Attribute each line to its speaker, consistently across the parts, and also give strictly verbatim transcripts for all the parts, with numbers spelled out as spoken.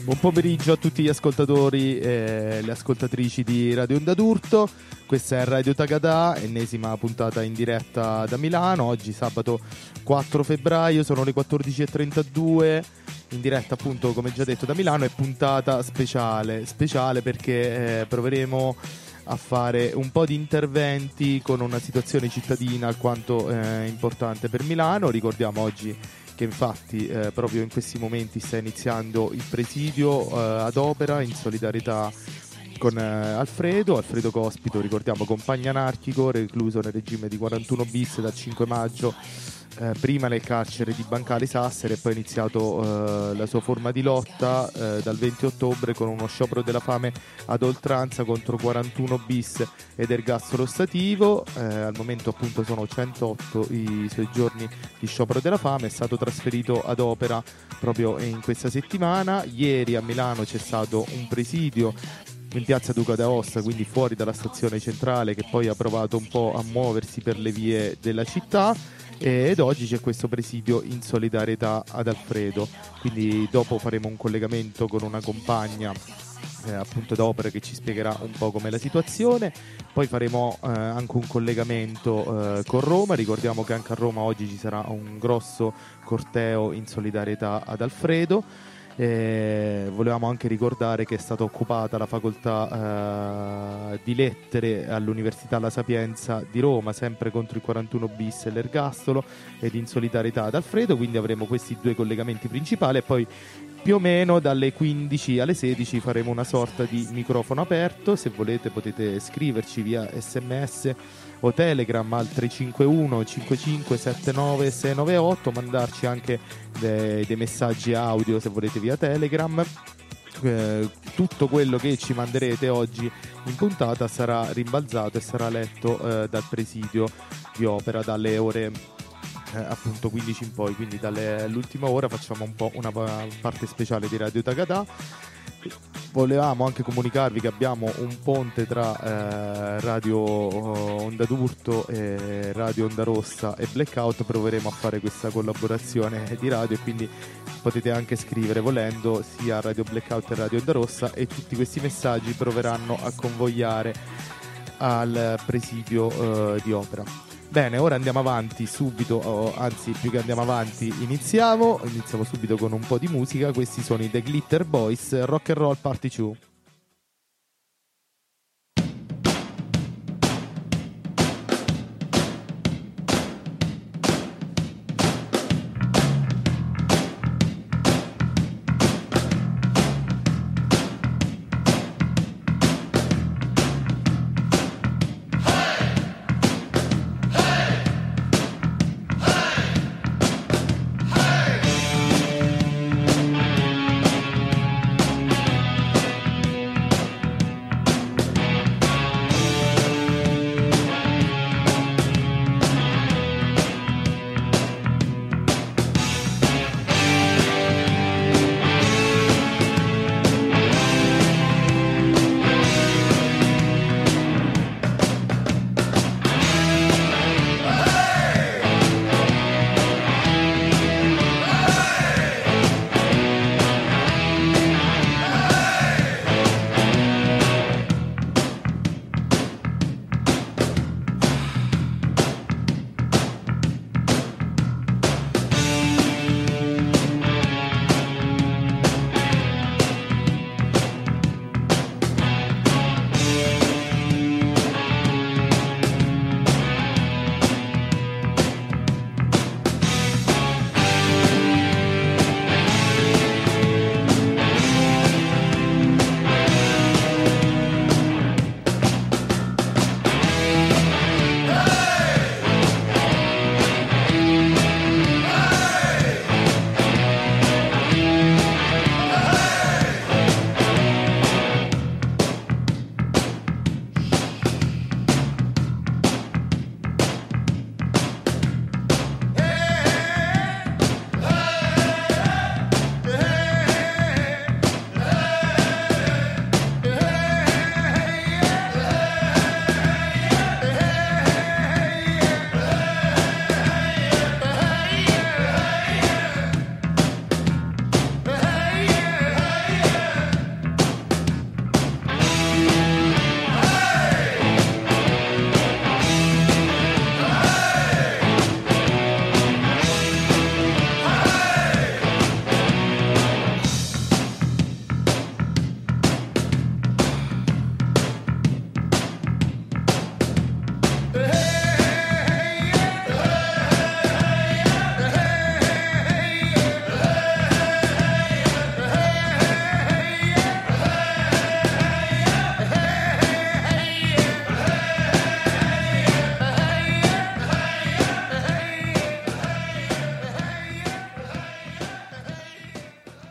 Speaker 1: Buon pomeriggio a tutti gli ascoltatori e le ascoltatrici di Radio Onda d'Urto. Questa è Radio Tagadà, ennesima puntata in diretta da Milano. Oggi sabato quattro febbraio, sono le quattordici e trentadue, in diretta appunto come già detto da Milano. È puntata speciale, speciale perché eh, proveremo a fare un po' di interventi con una situazione cittadina alquanto eh, importante per Milano. Ricordiamo oggi che infatti eh, proprio in questi momenti sta iniziando il presidio eh, ad opera in solidarietà con eh, Alfredo, Alfredo Cospito, ricordiamo compagno anarchico, recluso nel regime di quarantuno bis dal cinque maggio, eh, prima nel carcere di Bancali Sassari e poi ha iniziato eh, la sua forma di lotta eh, dal venti ottobre con uno sciopero della fame ad oltranza contro quarantuno bis ed ergastolo stativo. Eh, al momento appunto sono centootto i suoi giorni di sciopero della fame. È stato trasferito ad opera proprio in questa settimana. Ieri a Milano c'è stato un presidio in piazza Duca d'Aosta, quindi fuori dalla stazione centrale, che poi ha provato un po' a muoversi per le vie della città, ed oggi c'è questo presidio in solidarietà ad Alfredo. Quindi dopo faremo un collegamento con una compagna eh, appunto d'opera che ci spiegherà un po' com'è la situazione. Poi faremo eh, anche un collegamento eh, con Roma. Ricordiamo che anche a Roma oggi ci sarà un grosso corteo in solidarietà ad Alfredo. Eh, volevamo anche ricordare che è stata occupata la facoltà eh, di lettere all'Università La Sapienza di Roma, sempre contro il quarantuno bis e l'ergastolo, ed in solidarietà ad Alfredo. Quindi avremo questi due collegamenti principali e poi più o meno dalle quindici alle sedici faremo una sorta di microfono aperto. Se volete potete scriverci via sms o Telegram al tre cinque uno cinque cinque sette nove sei nove otto, mandarci anche dei, dei messaggi audio se volete via Telegram. Eh, tutto quello che ci manderete oggi in puntata sarà rimbalzato e sarà letto eh, dal presidio di opera dalle ore eh, appunto quindici in poi, quindi dall'ultima ora facciamo un po' una parte speciale di Radio Tagadà. Volevamo anche comunicarvi che abbiamo un ponte tra eh, Radio Onda d'Urto e Radio Onda Rossa e Blackout. Proveremo a fare questa collaborazione di radio e quindi potete anche scrivere volendo sia a Radio Blackout che a Radio Onda Rossa, e tutti questi messaggi proveranno a convogliare al presidio eh, di opera. Bene, ora andiamo avanti subito, oh, anzi più che andiamo avanti iniziamo, iniziamo subito con un po' di musica. Questi sono i The Glitter Boys, Rock and Roll Party due.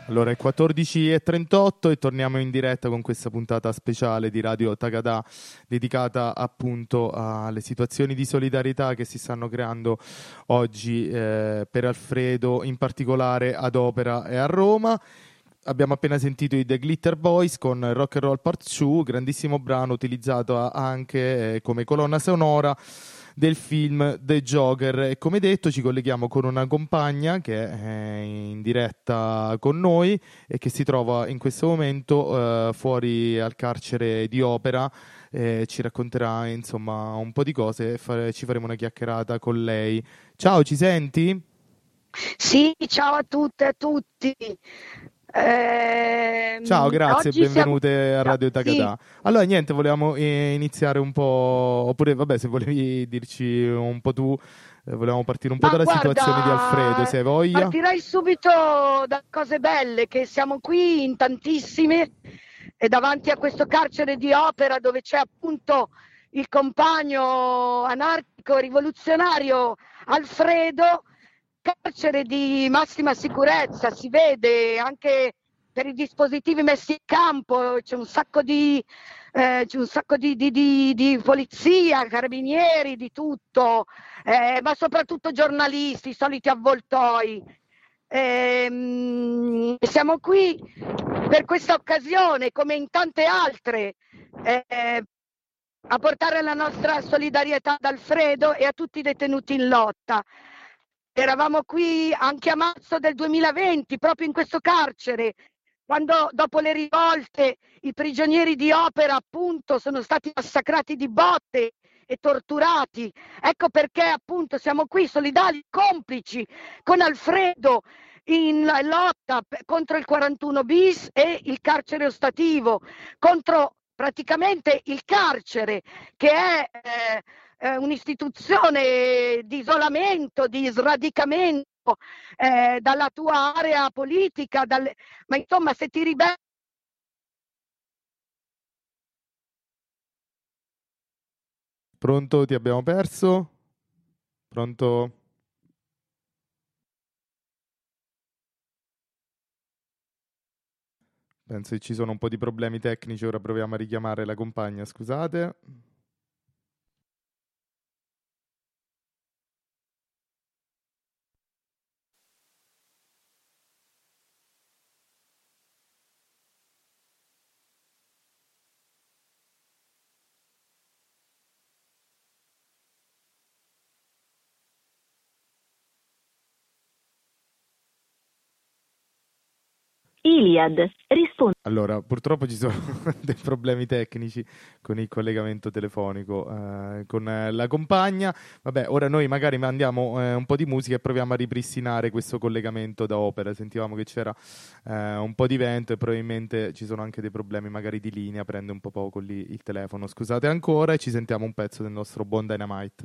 Speaker 1: Allora è quattordici e trentotto e torniamo in diretta con questa puntata speciale di Radio Tagada dedicata appunto alle situazioni di solidarietà che si stanno creando oggi eh, per Alfredo, in particolare ad Opera e a Roma. Abbiamo appena sentito i The Glitter Boys con Rock and Roll Part due, grandissimo brano utilizzato anche eh, come colonna sonora del film The Joker. E come detto ci colleghiamo con una compagna che è in diretta con noi e che si trova in questo momento eh, fuori al carcere di Opera. Eh, ci racconterà insomma un po' di cose e fare, ci faremo una chiacchierata con lei. Ciao, ci senti?
Speaker 2: Sì, ciao a tutte e a tutti. Eh,
Speaker 1: Ciao, grazie e benvenute
Speaker 2: siamo...
Speaker 1: a Radio Tagada.
Speaker 2: Sì.
Speaker 1: Allora, niente, volevamo eh, iniziare un po', oppure vabbè, se volevi dirci un po' tu, eh, volevamo partire un po'
Speaker 2: Ma
Speaker 1: dalla
Speaker 2: guarda,
Speaker 1: situazione di Alfredo, se hai voglia.
Speaker 2: partirei subito da cose belle, che siamo qui in tantissime e davanti a questo carcere di Opera dove c'è appunto il compagno anarchico rivoluzionario Alfredo. Carcere di massima sicurezza, si vede anche per i dispositivi messi in campo, c'è un sacco di, eh, c'è un sacco di, di, di, di polizia, carabinieri, di tutto, eh, ma soprattutto giornalisti, i soliti avvoltoi. Eh, siamo qui per questa occasione, come in tante altre, eh, a portare la nostra solidarietà ad Alfredo e a tutti i detenuti in lotta. Eravamo qui anche a marzo del duemilaventi, proprio in questo carcere, quando dopo le rivolte i prigionieri di Opera appunto sono stati massacrati di botte e torturati. Ecco perché appunto siamo qui solidali, complici con Alfredo in lotta contro il quarantuno bis e il carcere ostativo, contro praticamente il carcere che è... Eh, Eh, un'istituzione di isolamento, di sradicamento eh, dalla tua area politica, dalle... ma insomma se ti ribelli...
Speaker 1: Pronto? Ti abbiamo perso? Pronto? Penso che ci sono un po' di problemi tecnici, ora proviamo a richiamare la compagna, scusate.
Speaker 3: Iliad risponde.
Speaker 1: Allora, purtroppo ci sono dei problemi tecnici con il collegamento telefonico eh, con eh, la compagna. Vabbè, ora noi magari mandiamo eh, un po' di musica e proviamo a ripristinare questo collegamento da Opera. Sentivamo che c'era eh, un po' di vento e probabilmente ci sono anche dei problemi magari di linea, prende un po' poco lì il telefono. Scusate ancora e ci sentiamo un pezzo del nostro buon Dynamite.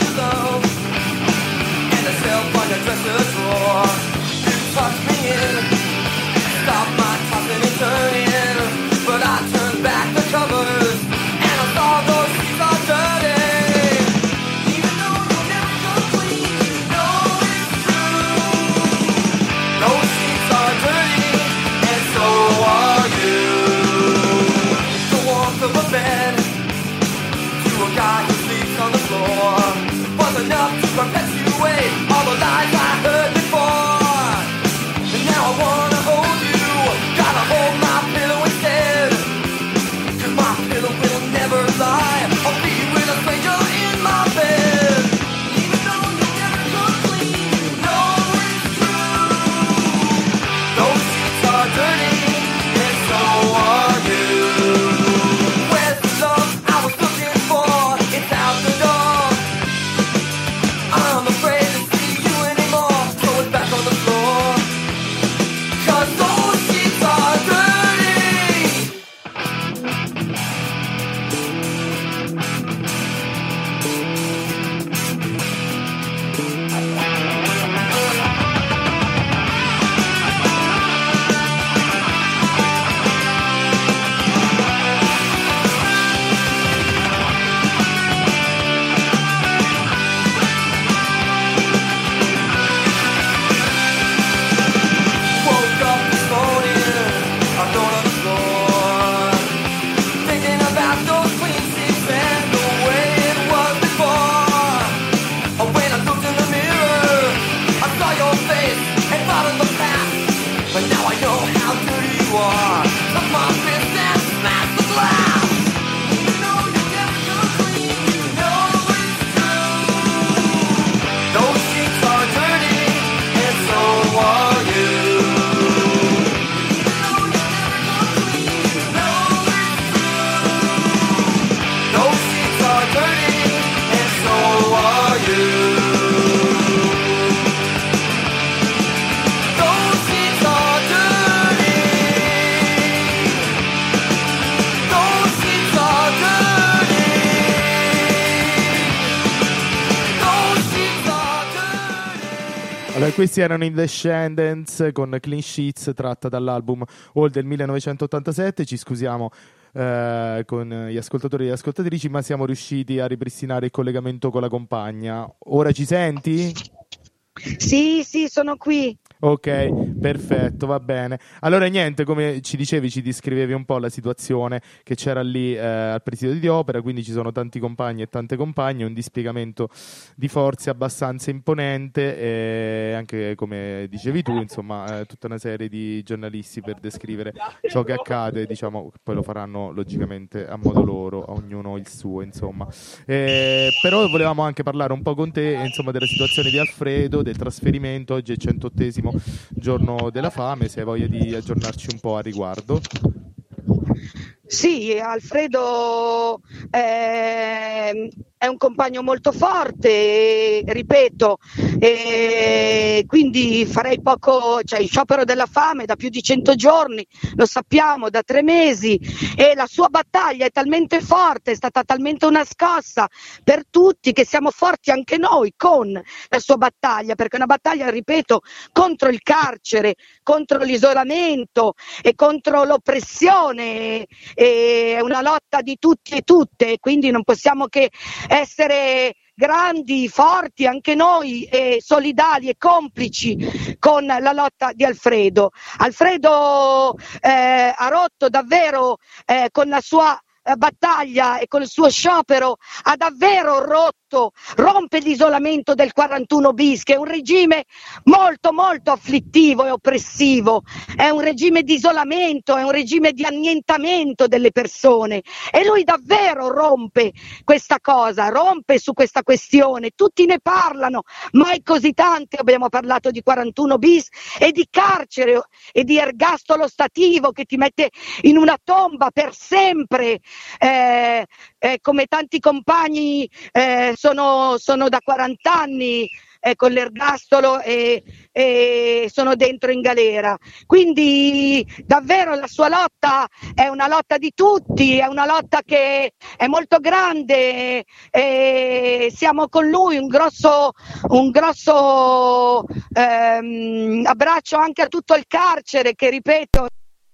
Speaker 4: Touch me in
Speaker 1: Allora, questi erano in Descendants con Clean Sheets, tratta dall'album All del millenovecentottantasette. Ci scusiamo eh, con gli ascoltatori e le ascoltatrici, ma siamo riusciti a ripristinare il collegamento con la compagna. Ora ci senti?
Speaker 2: Sì, sì, sono qui.
Speaker 1: Ok, perfetto, va bene. Allora niente, come ci dicevi, ci descrivevi un po' la situazione che c'era lì eh, al presidio di opera, quindi ci sono tanti compagni e tante compagne, un dispiegamento di forze abbastanza imponente e anche, come dicevi tu, insomma, eh, tutta una serie di giornalisti per descrivere ciò che accade, diciamo, poi lo faranno logicamente a modo loro, a ognuno il suo, insomma. Eh, però volevamo anche parlare un po' con te, insomma, della situazione di Alfredo, del trasferimento. Oggi è il centottesimo giorno della fame, se hai voglia di aggiornarci un po' a riguardo.
Speaker 2: Sì, Alfredo eh, è un compagno molto forte, ripeto, e quindi farei poco, cioè il sciopero della fame da più di cento giorni, lo sappiamo, da tre mesi, e la sua battaglia è talmente forte, è stata talmente una scossa per tutti che siamo forti anche noi con la sua battaglia, perché è una battaglia, ripeto, contro il carcere, contro l'isolamento e contro l'oppressione. È una lotta di tutti e tutte, quindi non possiamo che essere grandi, forti anche noi e solidali e complici con la lotta di Alfredo. Alfredo eh, ha rotto davvero eh, con la sua battaglia e con il suo sciopero, ha davvero rotto, rompe l'isolamento del quarantuno bis, che è un regime molto molto afflittivo e oppressivo, è un regime di isolamento, è un regime di annientamento delle persone, e lui davvero rompe questa cosa, rompe su questa questione. Tutti ne parlano, mai così tanti abbiamo parlato di quarantuno bis e di carcere e di ergastolo stativo che ti mette in una tomba per sempre. Eh, eh, come tanti compagni eh, sono, sono da quaranta anni eh, con l'ergastolo e, e sono dentro in galera, quindi davvero la sua lotta è una lotta di tutti, è una lotta che è molto grande, e siamo con lui. Un grosso, un grosso ehm, abbraccio anche a tutto il carcere, che ripeto,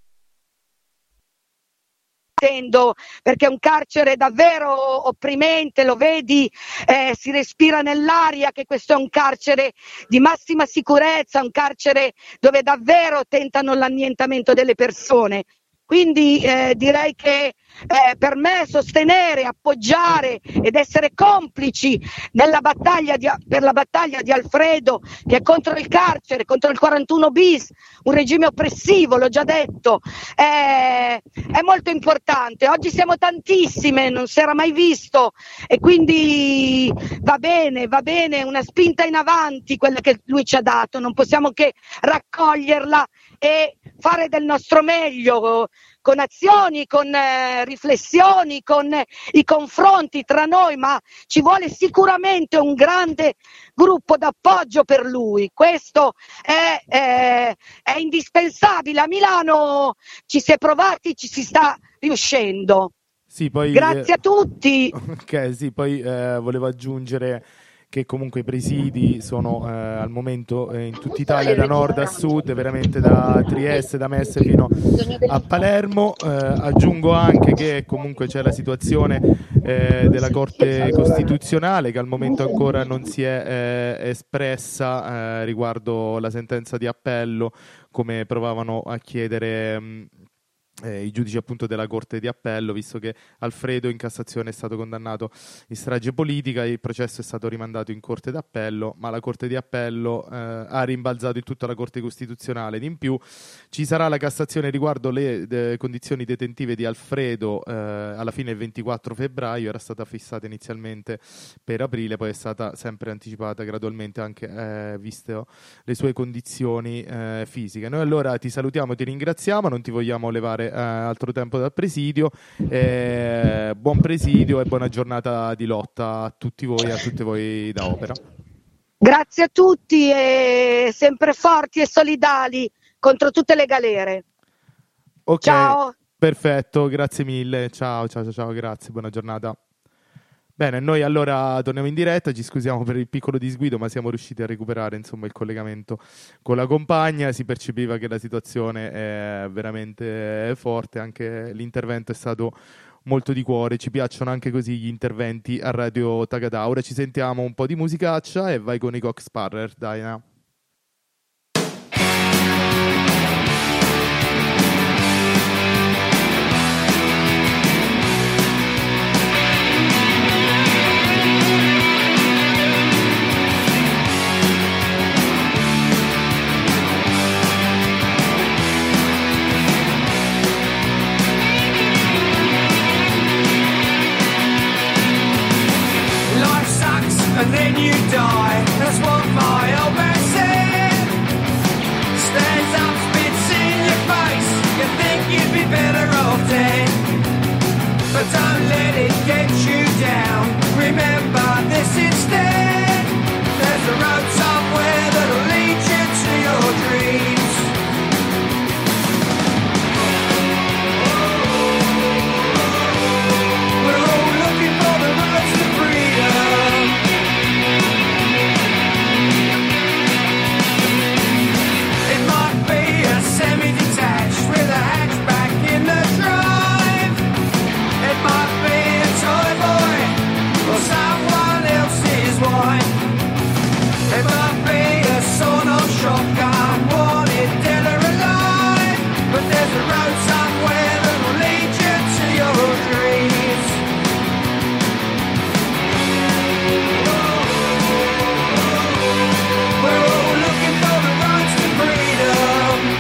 Speaker 2: perché è un carcere davvero opprimente, lo vedi, eh, si respira nell'aria che questo è un carcere di massima sicurezza, un carcere dove davvero tentano l'annientamento delle persone. Quindi eh, direi che eh, per me sostenere, appoggiare ed essere complici nella battaglia di, per la battaglia di Alfredo, che è contro il carcere, contro il quarantuno bis, un regime oppressivo, l'ho già detto, è, è molto importante. Oggi siamo tantissime, non si era mai visto, e quindi va bene, va bene, una spinta in avanti quella che lui ci ha dato, non possiamo che raccoglierla e fare del nostro meglio, con azioni, con eh, riflessioni, con eh, i confronti tra noi, ma ci vuole sicuramente un grande gruppo d'appoggio per lui. Questo è, eh, è indispensabile. A Milano ci si è provati, ci si sta riuscendo.
Speaker 1: Sì, poi,
Speaker 2: Grazie
Speaker 1: eh,
Speaker 2: a tutti.
Speaker 1: Ok, sì, poi eh, volevo aggiungere che comunque i presidi sono eh, al momento eh, in tutta Italia, da nord a sud, veramente da Trieste, da Mestre fino a Palermo. Eh, aggiungo anche che comunque c'è la situazione eh, della Corte Costituzionale, che al momento ancora non si è eh, espressa eh, riguardo la sentenza di appello, come provavano a chiedere mh, Eh, i giudici appunto della Corte di Appello, visto che Alfredo in Cassazione è stato condannato in strage politica. Il processo è stato rimandato in Corte d'Appello, ma la Corte di Appello eh, ha rimbalzato in tutta la Corte Costituzionale. In più ci sarà la Cassazione riguardo le de, condizioni detentive di Alfredo eh, alla fine il ventiquattro febbraio, era stata fissata inizialmente per aprile, poi è stata sempre anticipata gradualmente anche eh, viste le sue condizioni eh, fisiche. Noi allora ti salutiamo, ti ringraziamo, non ti vogliamo levare eh, altro tempo dal presidio. Eh, buon presidio e buona giornata di lotta a tutti voi e a tutte voi da Opera.
Speaker 2: Grazie a tutti, e sempre forti e solidali contro tutte le galere.
Speaker 1: Ok,
Speaker 2: ciao.
Speaker 1: Perfetto, grazie mille. Ciao, ciao, ciao, ciao, grazie, buona giornata. Bene, noi allora torniamo in diretta, ci scusiamo per il piccolo disguido, ma siamo riusciti a recuperare insomma il collegamento con la compagna, si percepiva che la situazione è veramente forte, anche l'intervento è stato molto di cuore, ci piacciono anche così gli interventi a Radio Tagada. Ora ci sentiamo un po' di musicaccia e vai con i Cock Sparrer, Diana.
Speaker 4: And then you die, that's what my old man said. Stands up, spits in your face, you think you'd be better off dead. But don't let it get you down, remember this instead. There's a road somewhere that'll lead you to your dreams. We're all looking for the roads to freedom. Semi-detached with a hatchback in the drive. It might be a toy boy or someone else's wife. It might be a sawn-off shotgun, wanted dead or alive. But there's a road somewhere that will lead you to your dreams. We're all looking for the roads to freedom.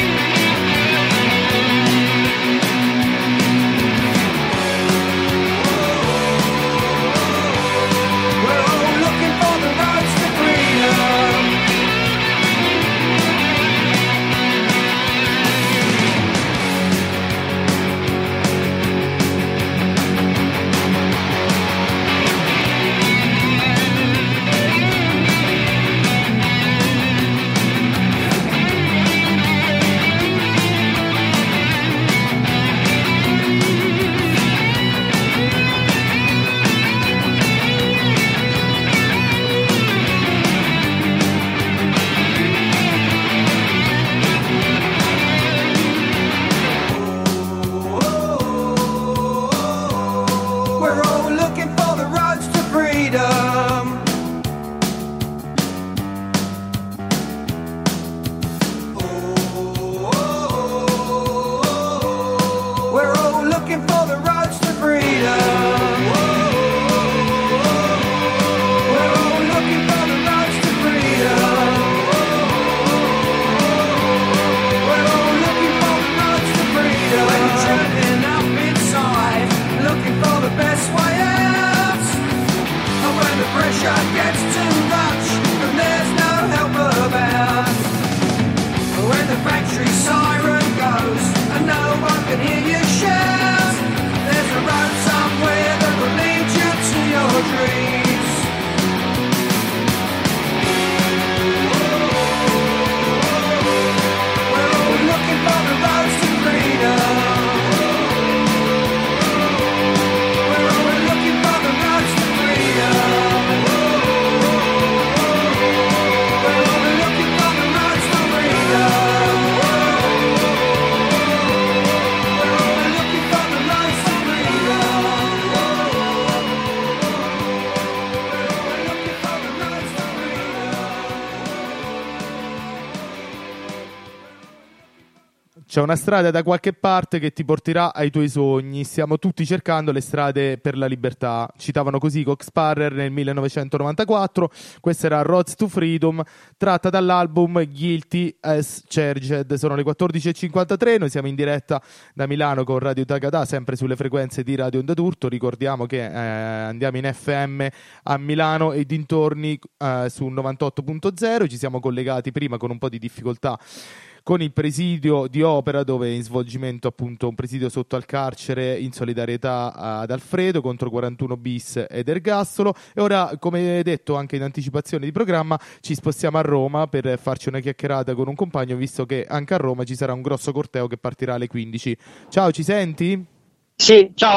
Speaker 1: C'è una strada da qualche parte che ti porterà ai tuoi sogni. Stiamo tutti cercando le strade per la libertà. Citavano così Cock Sparrer nel millenovecentonovantaquattro. Questa era Roads to Freedom, tratta dall'album Guilty as Charged. Sono le quattordici e cinquantatré. Noi siamo in diretta da Milano con Radio Tagada, sempre sulle frequenze di Radio Onda d'Urto. Ricordiamo che eh, andiamo in F M a Milano e dintorni eh, su novantotto punto zero. Ci siamo collegati prima con un po' di difficoltà con il presidio di Opera, dove è in svolgimento appunto un presidio sotto al carcere in solidarietà ad Alfredo contro quarantuno bis ed ergastolo. E ora, come detto anche in anticipazione di programma, ci spostiamo a Roma per farci una chiacchierata con un compagno, visto che anche a Roma ci sarà un grosso corteo che partirà alle quindici. Ciao, ci senti?
Speaker 5: Sì, ciao, ciao.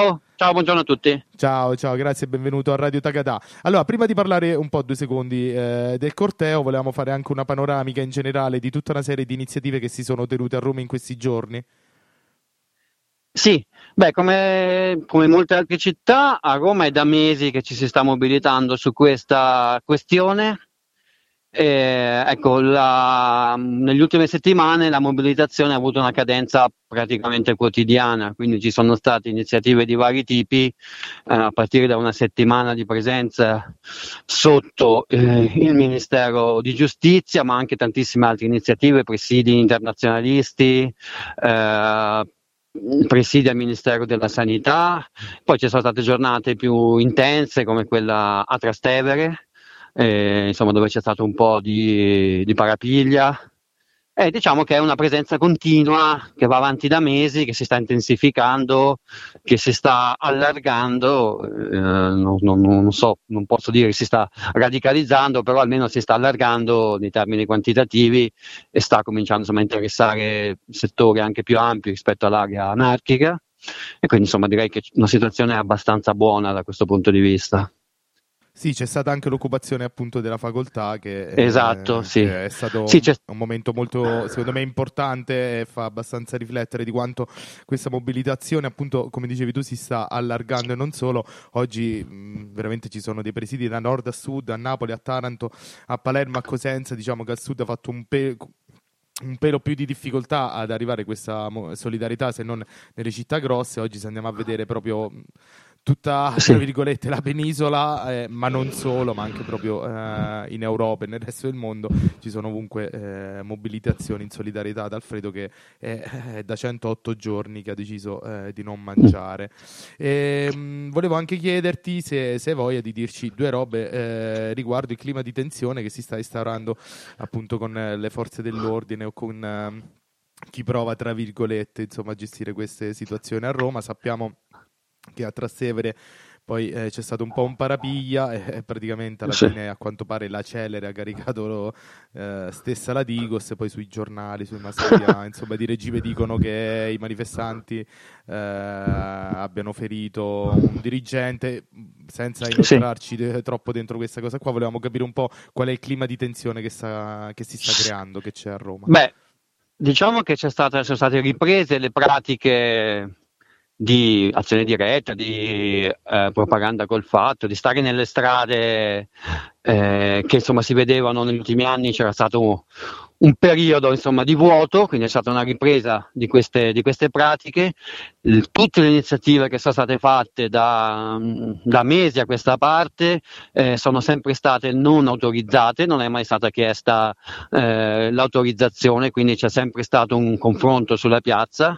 Speaker 5: ciao, buongiorno a tutti.
Speaker 1: Ciao, ciao, grazie e benvenuto a Radio Tagadà. Allora, prima di parlare un po', due secondi, eh, del corteo, volevamo fare anche una panoramica in generale di tutta una serie di iniziative che si sono tenute a Roma in questi giorni.
Speaker 5: Sì, beh, come, come molte altre città, a Roma è da mesi che ci si sta mobilitando su questa questione. Eh, ecco, la, negli ultime settimane la mobilitazione ha avuto una cadenza praticamente quotidiana, quindi ci sono state iniziative di vari tipi, eh, a partire da una settimana di presenza sotto eh, il Ministero di Giustizia, ma anche tantissime altre iniziative, presidi internazionalisti, eh, presidi al Ministero della Sanità, poi ci sono state giornate più intense come quella a Trastevere, Eh, insomma, dove c'è stato un po' di, di parapiglia, e diciamo che è una presenza continua che va avanti da mesi, che si sta intensificando, che si sta allargando, eh, non, non, non so, non posso dire che si sta radicalizzando, però almeno si sta allargando nei termini quantitativi e sta cominciando, insomma, a interessare settori anche più ampi rispetto all'area anarchica, e quindi insomma direi che una situazione abbastanza buona da questo punto di vista.
Speaker 1: Sì, c'è stata anche l'occupazione appunto della facoltà che, eh,
Speaker 5: Esatto, sì.
Speaker 1: che è stato
Speaker 5: Sì, c'è-
Speaker 1: un momento molto, secondo me, importante e fa abbastanza riflettere di quanto questa mobilitazione, appunto, come dicevi tu, si sta allargando, e non solo. Oggi mh, veramente ci sono dei presidi da nord a sud, a Napoli, a Taranto, a Palermo, a Cosenza. Diciamo che al sud ha fatto un pe- un pelo più di difficoltà ad arrivare questa mo- solidarietà, se non nelle città grosse. Oggi se andiamo a vedere proprio mh, tutta, tra
Speaker 5: Sì.
Speaker 1: virgolette, la penisola, eh, ma non solo, ma anche proprio eh, in Europa e nel resto del mondo ci sono ovunque eh, mobilitazioni in solidarietà ad Alfredo, che è, è da centootto giorni che ha deciso eh, di non mangiare. E, mh, volevo anche chiederti se, se hai voglia di dirci due robe eh, riguardo il clima di tensione che si sta instaurando appunto con eh, le forze dell'ordine o con eh, chi prova, tra virgolette, insomma, a gestire queste situazioni a Roma. Sappiamo che a Trastevere poi eh, c'è stato un po' un parapiglia e, e praticamente alla
Speaker 5: Sì.
Speaker 1: fine, a quanto pare, la Celere ha caricato eh, stessa la Digos, e poi sui giornali, sui mass media, insomma, di regime dicono che i manifestanti eh, abbiano ferito un dirigente. Senza inoltrarci de- troppo dentro questa cosa qua, volevamo capire un po' qual è il clima di tensione che, sta, che si sta creando, che c'è a Roma.
Speaker 5: Beh, diciamo che c'è stata, sono state riprese le pratiche di azione diretta, di eh, propaganda col fatto, di stare nelle strade eh, che insomma si vedevano negli ultimi anni. C'era stato un, un periodo insomma di vuoto, quindi è stata una ripresa di queste, di queste pratiche. Il- tutte le iniziative che sono state fatte da, da mesi a questa parte eh, sono sempre state non autorizzate, non è mai stata chiesta eh, l'autorizzazione, quindi c'è sempre stato un confronto sulla piazza.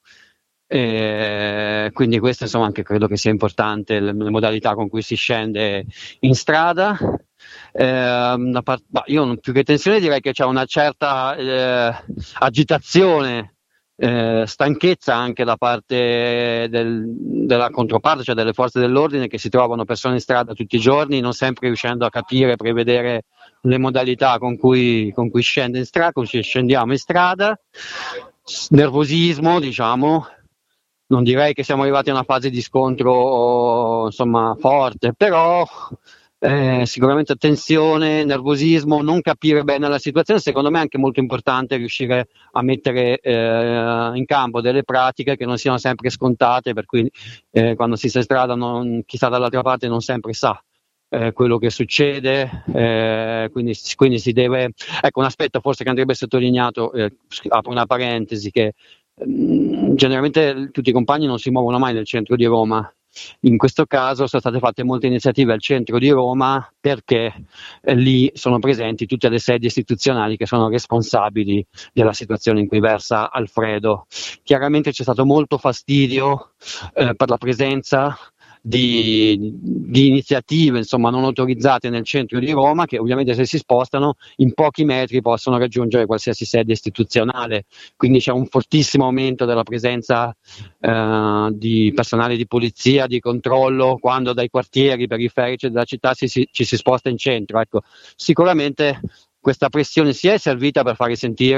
Speaker 5: E quindi questo insomma anche credo che sia importante, le, le modalità con cui si scende in strada. Eh, una part- bah, io non- più che tensione direi che c'è una certa eh, agitazione, eh, stanchezza anche da parte del- della controparte, cioè delle forze dell'ordine, che si trovano persone in strada tutti i giorni, non sempre riuscendo a capire, prevedere le modalità con cui, con cui scende in strada, con cui scendiamo in strada. S- nervosismo, diciamo. Non direi che siamo arrivati a una fase di scontro insomma forte, però eh, sicuramente tensione, nervosismo, non capire bene la situazione. Secondo me è anche molto importante riuscire a mettere eh, in campo delle pratiche che non siano sempre scontate, per cui eh, quando si sta in strada non, chi sta dall'altra parte non sempre sa eh, quello che succede, eh, quindi, quindi si deve, ecco, un aspetto forse che andrebbe sottolineato, eh, apro una parentesi, che ehm, generalmente tutti i compagni non si muovono mai nel centro di Roma. In questo caso sono state fatte molte iniziative al centro di Roma, perché eh, lì sono presenti tutte le sedi istituzionali che sono responsabili della situazione in cui versa Alfredo. Chiaramente c'è stato molto fastidio eh, per la presenza di, di iniziative insomma non autorizzate nel centro di Roma, che ovviamente se si spostano in pochi metri possono raggiungere qualsiasi sede istituzionale, quindi c'è un fortissimo aumento della presenza eh, di personale di polizia, di controllo, quando dai quartieri periferici della città si, si, ci si sposta in centro. Ecco, sicuramente questa pressione si è servita per fare sentire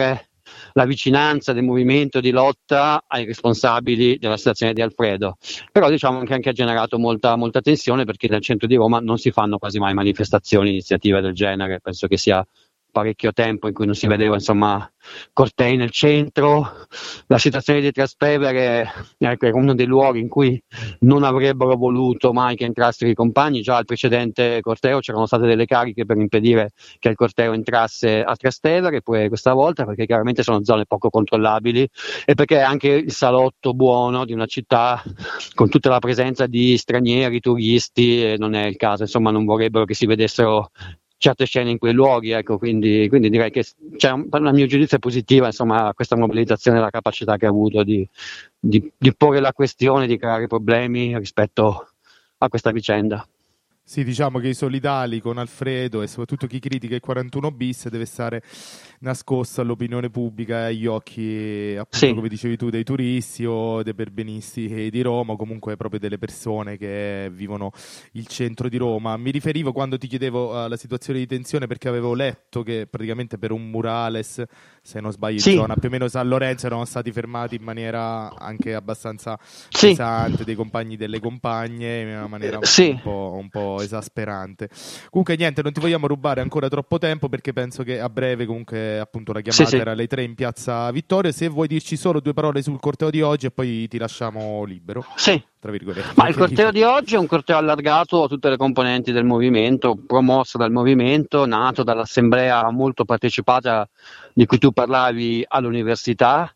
Speaker 5: la vicinanza del movimento di lotta ai responsabili della situazione di Alfredo. Però diciamo che anche ha generato molta, molta tensione, perché nel centro di Roma non si fanno quasi mai manifestazioni, iniziative del genere. Penso che sia parecchio tempo in cui non si vedeva, insomma, cortei nel centro. La situazione di Trastevere, ecco, era uno dei luoghi in cui non avrebbero voluto mai che entrassero i compagni. Già al precedente corteo c'erano state delle cariche per impedire che il corteo entrasse a Trastevere, pure questa volta, perché chiaramente sono zone poco controllabili e perché anche il salotto buono di una città con tutta la presenza di stranieri, turisti, non è il caso, insomma, non vorrebbero che si vedessero certe scene in quei luoghi, ecco, quindi, quindi direi che c'è un, a mio giudizio è positiva, insomma, questa mobilitazione, la capacità che ha avuto di, di, di porre la questione, di creare problemi rispetto a questa vicenda.
Speaker 1: Sì, diciamo che i solidali con Alfredo e soprattutto chi critica il quarantuno bis deve stare nascosto all'opinione pubblica e agli occhi, appunto, sì, come dicevi tu, dei turisti o dei perbenisti di Roma, o comunque proprio delle persone che vivono il centro di Roma. Mi riferivo, quando ti chiedevo alla situazione di tensione, perché avevo letto che praticamente per un murales, se non sbaglio,
Speaker 5: sì,
Speaker 1: in zona più o meno San Lorenzo, erano stati fermati in maniera anche abbastanza pesante, sì, dei compagni delle compagne, in una maniera
Speaker 5: sì,
Speaker 1: un po', un po' esasperante. Comunque niente, non ti vogliamo rubare ancora troppo tempo, perché penso che a breve, comunque, appunto, la chiamata
Speaker 5: sì, sì,
Speaker 1: era alle tre in piazza Vittorio. Se vuoi dirci solo due parole sul corteo di oggi e poi ti lasciamo libero.
Speaker 5: Sì.
Speaker 1: Tra virgolette.
Speaker 5: Ma il corteo di oggi è un corteo allargato a tutte le componenti del movimento, promosso dal movimento, nato dall'assemblea molto partecipata di cui tu parlavi all'università.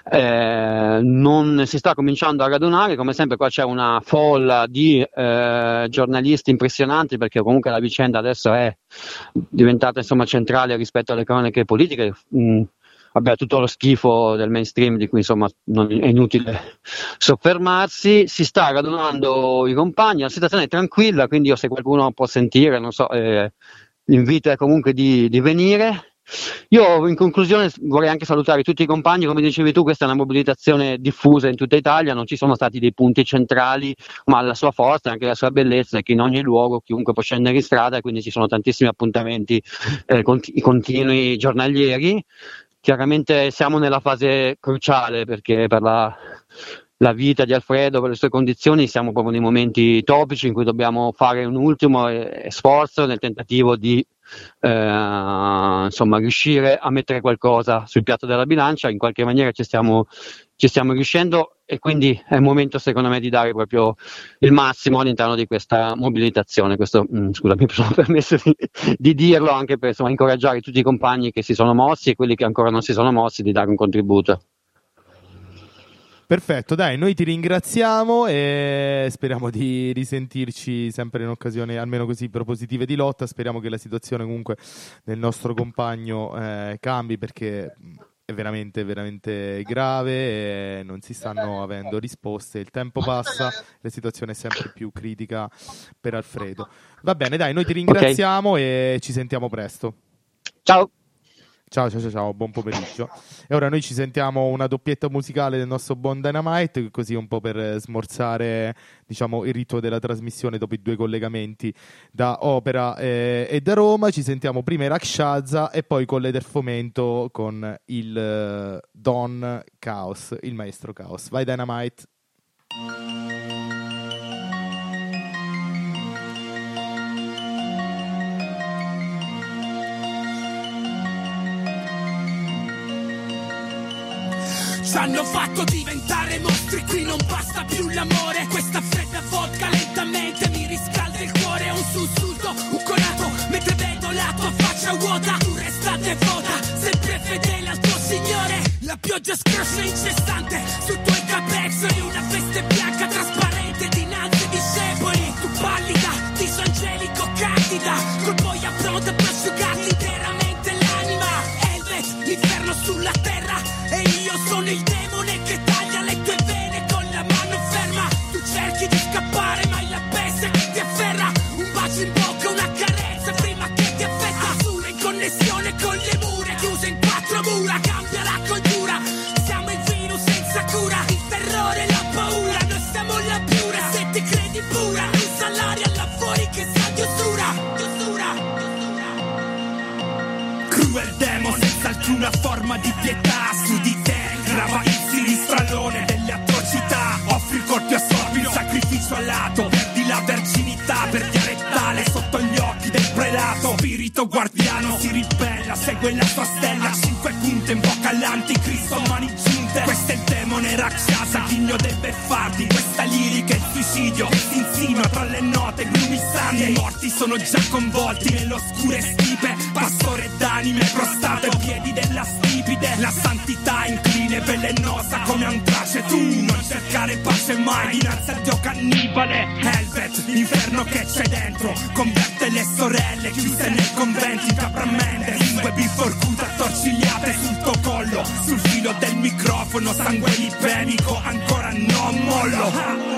Speaker 5: Eh, non si sta cominciando a radunare, come sempre qua c'è una folla di eh, giornalisti impressionanti, perché comunque la vicenda adesso è diventata, insomma, centrale rispetto alle cronache politiche. Mm. Vabbè, tutto lo schifo del mainstream di cui, insomma, non è inutile soffermarsi. Si sta radunando i compagni, la situazione è tranquilla, quindi io, se qualcuno può sentire, non so, eh, l'invito è comunque di, di venire. Io in conclusione vorrei anche salutare tutti i compagni. Come dicevi tu, questa è una mobilitazione diffusa in tutta Italia, non ci sono stati dei punti centrali, ma la sua forza e anche la sua bellezza è che in ogni luogo chiunque può scendere in strada, e quindi ci sono tantissimi appuntamenti eh, conti- continui, giornalieri. Chiaramente siamo nella fase cruciale, perché per la, la vita di Alfredo, per le sue condizioni, siamo proprio nei momenti topici in cui dobbiamo fare un ultimo eh, sforzo nel tentativo di eh, insomma, riuscire a mettere qualcosa sul piatto della bilancia. In qualche maniera ci stiamo, ci stiamo riuscendo, e quindi è il momento, secondo me, di dare proprio il massimo all'interno di questa mobilitazione. Questo, mh, scusami, mi sono permesso di, di dirlo, anche per, insomma, incoraggiare tutti i compagni che si sono mossi e quelli che ancora non si sono mossi di dare un contributo.
Speaker 1: Perfetto, dai, noi ti ringraziamo e speriamo di risentirci sempre in occasioni almeno così propositive di lotta. Speriamo che la situazione comunque del nostro compagno eh, cambi, perché è veramente veramente grave e non si stanno avendo risposte. Il tempo passa, la situazione è sempre più critica per Alfredo. Va bene, dai, noi ti ringraziamo, okay, e ci sentiamo presto.
Speaker 5: Ciao.
Speaker 1: Ciao, ciao, ciao, ciao, buon pomeriggio. E ora noi ci sentiamo una doppietta musicale del nostro buon Dynamite, così un po' per smorzare, diciamo, il ritmo della trasmissione dopo i due collegamenti da Opera e, e da Roma. Ci sentiamo prima i Rakshasa e poi Colle del Fomento con il uh, Don Chaos, il maestro Chaos. Vai Dynamite.
Speaker 6: Ci hanno fatto diventare mostri, qui non basta più l'amore. Questa fredda vodka lentamente mi riscalda il cuore. Un sussulto, un conato, mentre vedo la tua faccia vuota. Tu resta devota, sempre fedele al tuo signore. La pioggia scroscia incessante sui tuoi capezzoli. Una veste bianca trasparente dinanzi ai discepoli. Tu pallida, disangelico candida, col boia pronta per asciugarti interamente l'anima. Elvet, l'inferno sulla terra, e io sono il demone che taglia le tue vene con la mano ferma. Tu cerchi di scappare, ma è la bestia che ti afferra. Un bacio in bocca, una carezza prima che ti affetta. Azzurra in connessione con le mura, chiuse in quattro mura. Cambia la congiura, siamo il virus senza cura. Il terrore e la paura, noi siamo la piura. Se ti credi pura, un salario là fuori che sa di usura. Cruel demon senza il anche una forma di pietà. Su di te grava il sinistralone delle atrocità. Offri il corpo a sorbi, il sacrificio al lato. Perdi la verginità, perdi a rettale sotto gli occhi del prelato. Spirito guardiano si ribella, segue la sua stella. Cinque punte in bocca all'anticristo, mani giunte. Questo è il demone Rakshasa, ghigno dei beffardi. Questa lirica è il suicidio che si insinua tra le note grumissanti. I morti sono già convolti nell'oscure stipe. Pastore d'anime prostate, piedi della stipide. La santità incline, velenosa come antrace. Tu non cercare pace mai dinanzi al dio cannibale. Helvet, l'inferno che c'è dentro, converte le sorelle chiuse nel convento in capramende. Lingue biforcute attorcigliate sul tuo collo, sul filo del microfono, sangue lipemico, ancora non mollo.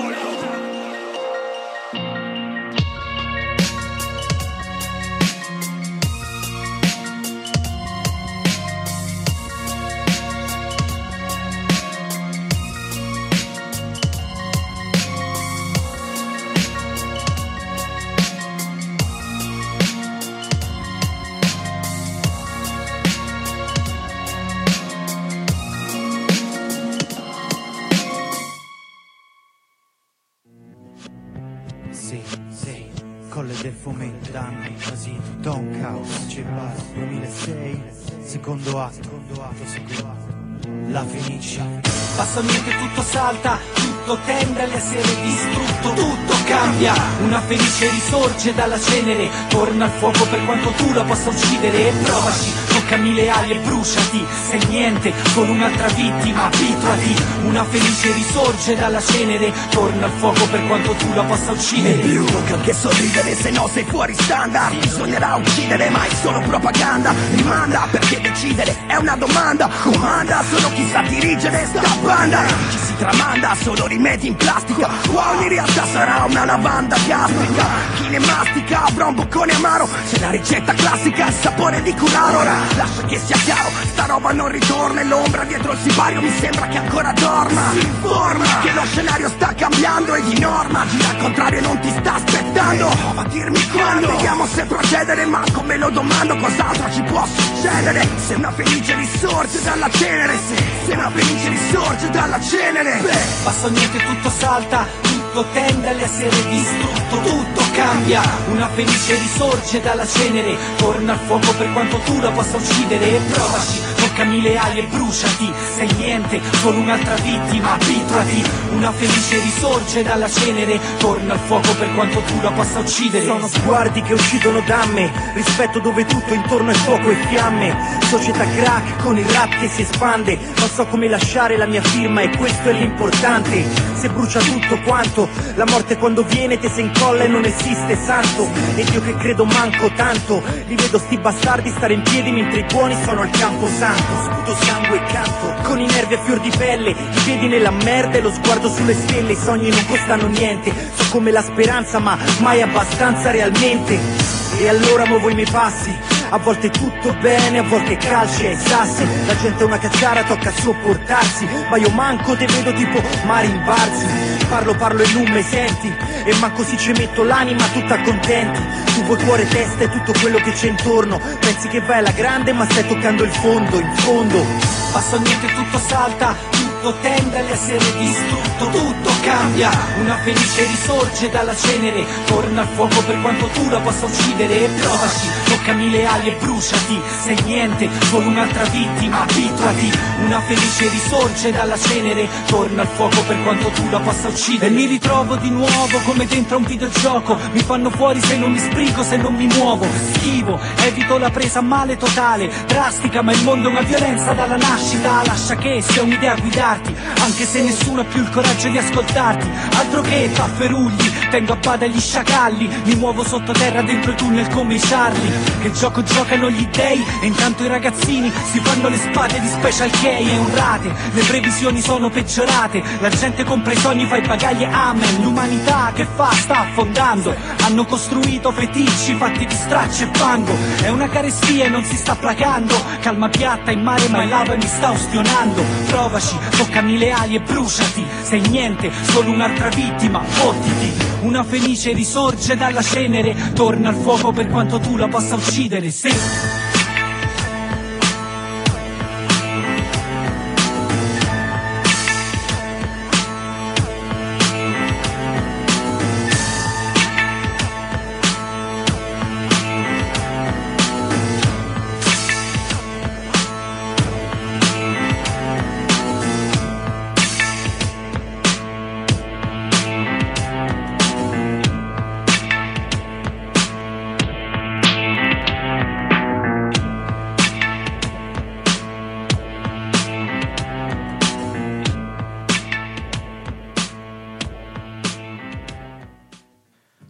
Speaker 7: Del fomento, danno, casino, Don Caos, Cebalo, duemilasei, secondo atto, secondo atto, secondo atto, la Fenice.
Speaker 8: Passa niente, tutto salta, tutto tende all'essere distrutto, tutto cambia. Una felice risorge dalla cenere, torna al fuoco per quanto tu la possa uccidere. E provaci, toccami le ali e bruciati, sei niente, solo un'altra vittima, abituati. Una felice risorge dalla cenere, torna al fuoco per quanto tu la possa uccidere.
Speaker 9: Più che sorridere, se no sei fuori standard. Bisognerà uccidere, ma è solo propaganda. Rimanda, perché decidere è una domanda. Comanda solo chi sa dirigere sta banda. Ci si tramanda, solo rimedi in plastica. Ogni realtà sarà una lavanda gastrica. Chi ne mastica avrà un boccone amaro. C'è la ricetta classica, il sapore di curare. Ora lascia che sia chiaro, sta roba non ritorna. E l'ombra dietro il sipario mi sembra che ancora dorma. Si informa che lo scenario sta cambiando e di norma gira al contrario, non ti sta aspettando. Prova a dirmi quando, vediamo se procedere, ma come lo domando cos'altro ci può succedere. Se una felice risorge dalla cenere, se, se una felice risorge dalla cenere, beh,
Speaker 8: passa niente, tutto salta, tutto tende all'essere distrutto, tutto cambia. Una felice risorge dalla cenere, torna al fuoco per quanto tu la possa uccidere. E provaci, toccami le ali e bruciati, sei niente, solo un'altra vittima, abituati. Una felice risorge dalla cenere, torna al fuoco per quanto tu la possa uccidere.
Speaker 7: Sono sguardi che uccidono damme, rispetto dove tutto intorno è fuoco e fiamme. Società crack con il rap che si espande, non so come lasciare la mia firma e questo è l'importante. Se brucia tutto quanto, la morte quando viene te se incolla e non esiste santo. Ed io che credo manco tanto, li vedo sti bastardi stare in piedi mentre i buoni sono al camposanto. Sputo sangue e canto, con i nervi a fior di pelle, i piedi nella merda e lo sguardo sulle stelle. I sogni non costano niente, so come la speranza ma mai abbastanza realmente. E allora muovo i miei passi, a volte tutto bene, a volte calci ai sassi. La gente è una cacciara, tocca sopportarsi, ma io manco te vedo tipo Marin Barzi. Parlo, parlo e non mi senti, e manco si ci metto l'anima tutta contenti. Tu vuoi cuore, testa e tutto quello che c'è intorno, pensi che vai alla grande ma stai toccando il fondo, in fondo.
Speaker 8: Passa niente, tutto salta, tutto tende all'essere distrutto, tutto cambia. Una felice risorge dalla cenere, torna al fuoco per quanto tu la possa uccidere. E provaci, toccami le ali e bruciati, sei niente, solo un'altra vittima, abituati. Una felice risorge dalla cenere, torna al fuoco per quanto tu la possa uccidere. E mi ritrovo di nuovo come dentro a un videogioco, mi fanno fuori se non mi sbrigo, se non mi muovo. Schivo, evito la presa a male totale, drastica ma il mondo è una violenza dalla nascita. Lascia che sia un'idea a guidarti, anche se nessuno ha più il coraggio di ascoltarti. Altro che tafferugli, tengo a bada gli sciacalli, mi muovo sottoterra dentro i tunnel come i Charlie. Che gioco giocano gli dei e intanto i ragazzini si fanno le spade di Special K e un rate. Le previsioni sono peggiorate, la gente compra i sogni, fa i bagagli, amen. L'umanità che fa? Sta affondando. Hanno costruito feticci fatti di straccio e fango, è una carestia e non si sta placando. Calma piatta in mare ma in lava mi sta ustionando. Provaci, toccami le ali e bruciati, sei niente, solo un'altra vittima, fottiti. Una felice risorge dalla cenere, torna al fuoco per quanto tu la possa uccidere, sì.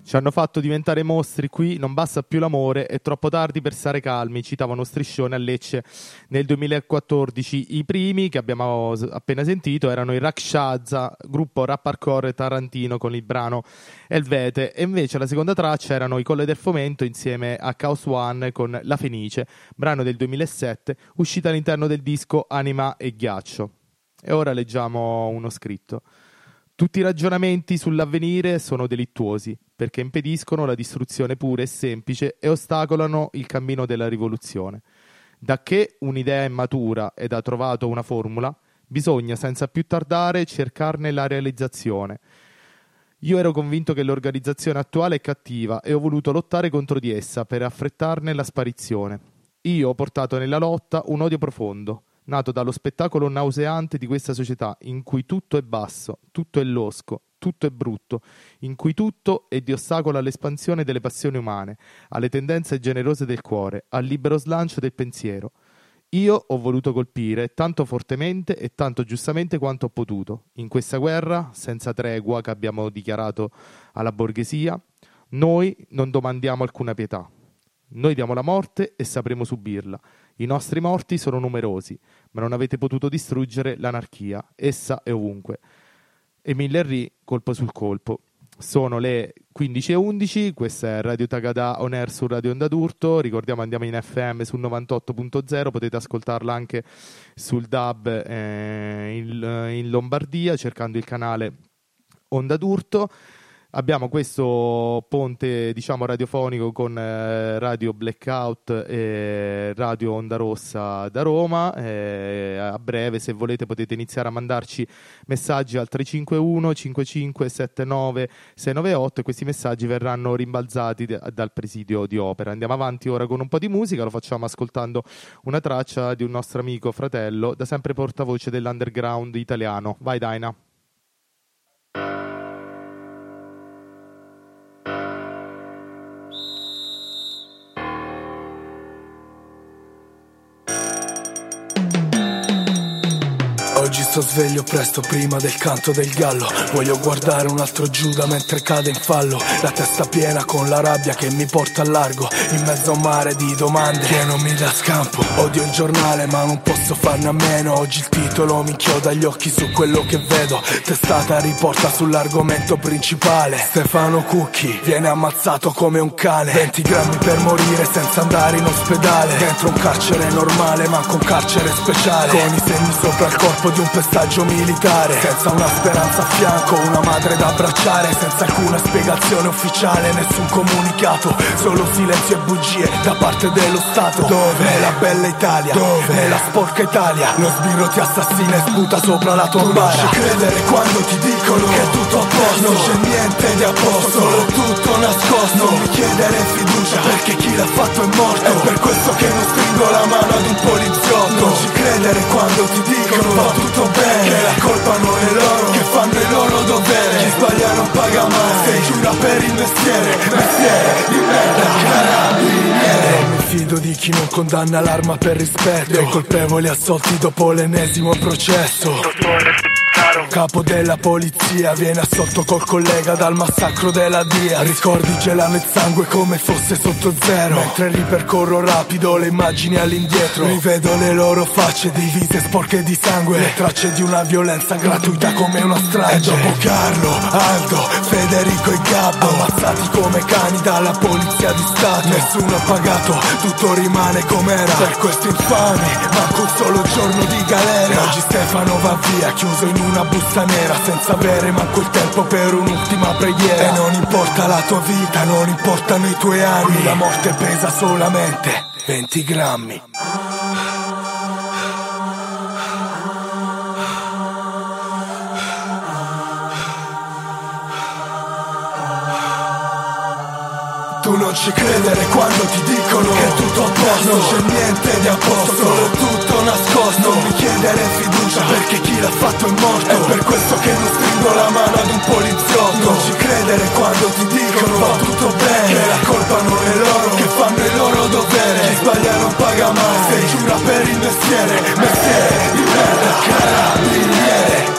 Speaker 1: Ci hanno fatto diventare mostri qui, non basta più l'amore, è troppo tardi per stare calmi, citavano Striscione a Lecce nel duemilaquattordici. I primi che abbiamo appena sentito erano i Rakshasa, gruppo rap hardcore tarantino, con il brano Elvete, e invece la seconda traccia erano i Colle del Fomento insieme a Chaos One con La Fenice, brano del duemilasette, uscito all'interno del disco Anima e Ghiaccio. E ora leggiamo uno scritto. Tutti i ragionamenti sull'avvenire sono delittuosi, perché impediscono la distruzione pura e semplice e ostacolano il cammino della rivoluzione. Da che un'idea è matura ed ha trovato una formula, bisogna senza più tardare cercarne la realizzazione. Io ero convinto che l'organizzazione attuale è cattiva e ho voluto lottare contro di essa per affrettarne la sparizione. Io ho portato nella lotta un odio profondo, nato dallo spettacolo nauseante di questa società in cui tutto è basso, tutto è losco, tutto è brutto, in cui tutto è di ostacolo all'espansione delle passioni umane, alle tendenze generose del cuore, al libero slancio del pensiero. Io ho voluto colpire tanto fortemente e tanto giustamente quanto ho potuto. In questa guerra, senza tregua che abbiamo dichiarato alla borghesia, noi non domandiamo alcuna pietà. Noi diamo la morte e sapremo subirla. I nostri morti sono numerosi, ma non avete potuto distruggere l'anarchia. Essa è ovunque. Emile Henry, colpo sul colpo. Sono le quindici e undici, questa è Radio Tagada On Air su Radio Onda d'Urto. Ricordiamo, andiamo in F M sul novantotto punto zero, potete ascoltarla anche sul D A B eh, in, in Lombardia cercando il canale Onda d'Urto. Abbiamo questo ponte, diciamo, radiofonico con eh, Radio Blackout e Radio Onda Rossa da Roma. Eh, a breve, se volete, potete iniziare a mandarci messaggi al tre cinque uno cinque cinque sette nove sei nove otto e questi messaggi verranno rimbalzati de- dal presidio di Opera. Andiamo avanti ora con un po' di musica, lo facciamo ascoltando una traccia di un nostro amico fratello, da sempre portavoce dell'underground italiano. Vai Daina.
Speaker 10: Oggi sto sveglio presto prima del canto del gallo. Voglio guardare un altro Giuda mentre cade in fallo. La testa piena con la rabbia che mi porta al largo, in mezzo a un mare di domande che non mi dà scampo. Odio il giornale ma non posso farne a meno. Oggi il titolo mi chioda gli occhi su quello che vedo. Testata riporta sull'argomento principale. Stefano Cucchi viene ammazzato come un cane. venti grammi per morire senza andare in ospedale. Dentro un carcere normale ma con carcere speciale, con i segni sopra il corpo di un pestaggio militare, senza una speranza a fianco, una madre da abbracciare, senza alcuna spiegazione ufficiale, nessun comunicato, solo silenzio e bugie da parte dello Stato. Dove è la bella Italia? Dove è la sporca Italia? Lo sbirro ti assassina e sputa sopra la tua bara. Non ci credere quando ti dicono che è tutto a posto, non c'è niente di a posto, solo tutto nascosto. Non mi chiedere fiducia perché chi l'ha fatto è morto, è per questo che non stringo la mano ad un poliziotto. Non ci credere quando ti dicono va tutto bene, che la colpa non è loro, che fanno il loro dovere. Chi sbaglia non paga mai, se giura per il mestiere, mestiere di merda, carabiniere. Non mi fido di chi non condanna l'arma per rispetto, dei colpevoli assolti dopo l'ennesimo processo. Capo della polizia viene assolto col collega dal massacro della D I A. Ricordi gelano il sangue come fosse sotto zero, mentre ripercorro rapido le immagini all'indietro. Rivedo le loro facce divise sporche di sangue, le tracce di una violenza gratuita come una strage. E dopo Carlo, Aldo, Federico e Gabbo, ammazzati come cani dalla polizia di Stato. Nessuno ha pagato, tutto rimane com'era per questi infami, manco un solo giorno di galera. E oggi Stefano va via chiuso in una busta nera, senza avere manco il tempo per un'ultima preghiera. E non importa la tua vita, non importano i tuoi anni, la morte pesa solamente venti grammi. Tu non ci credere quando ti dicono che è tutto a posto, non c'è niente di a posto, solo tutto nascosto. Non mi chiedere fiducia perché chi l'ha fatto è morto, è per questo che non stringo la mano ad un poliziotto. Non ci credere quando ti dicono va tutto bene, che la colpa non è loro, che fanno il loro dovere. Chi sbaglia non paga mai, se giura per il mestiere, mestiere di merda, carabiniere.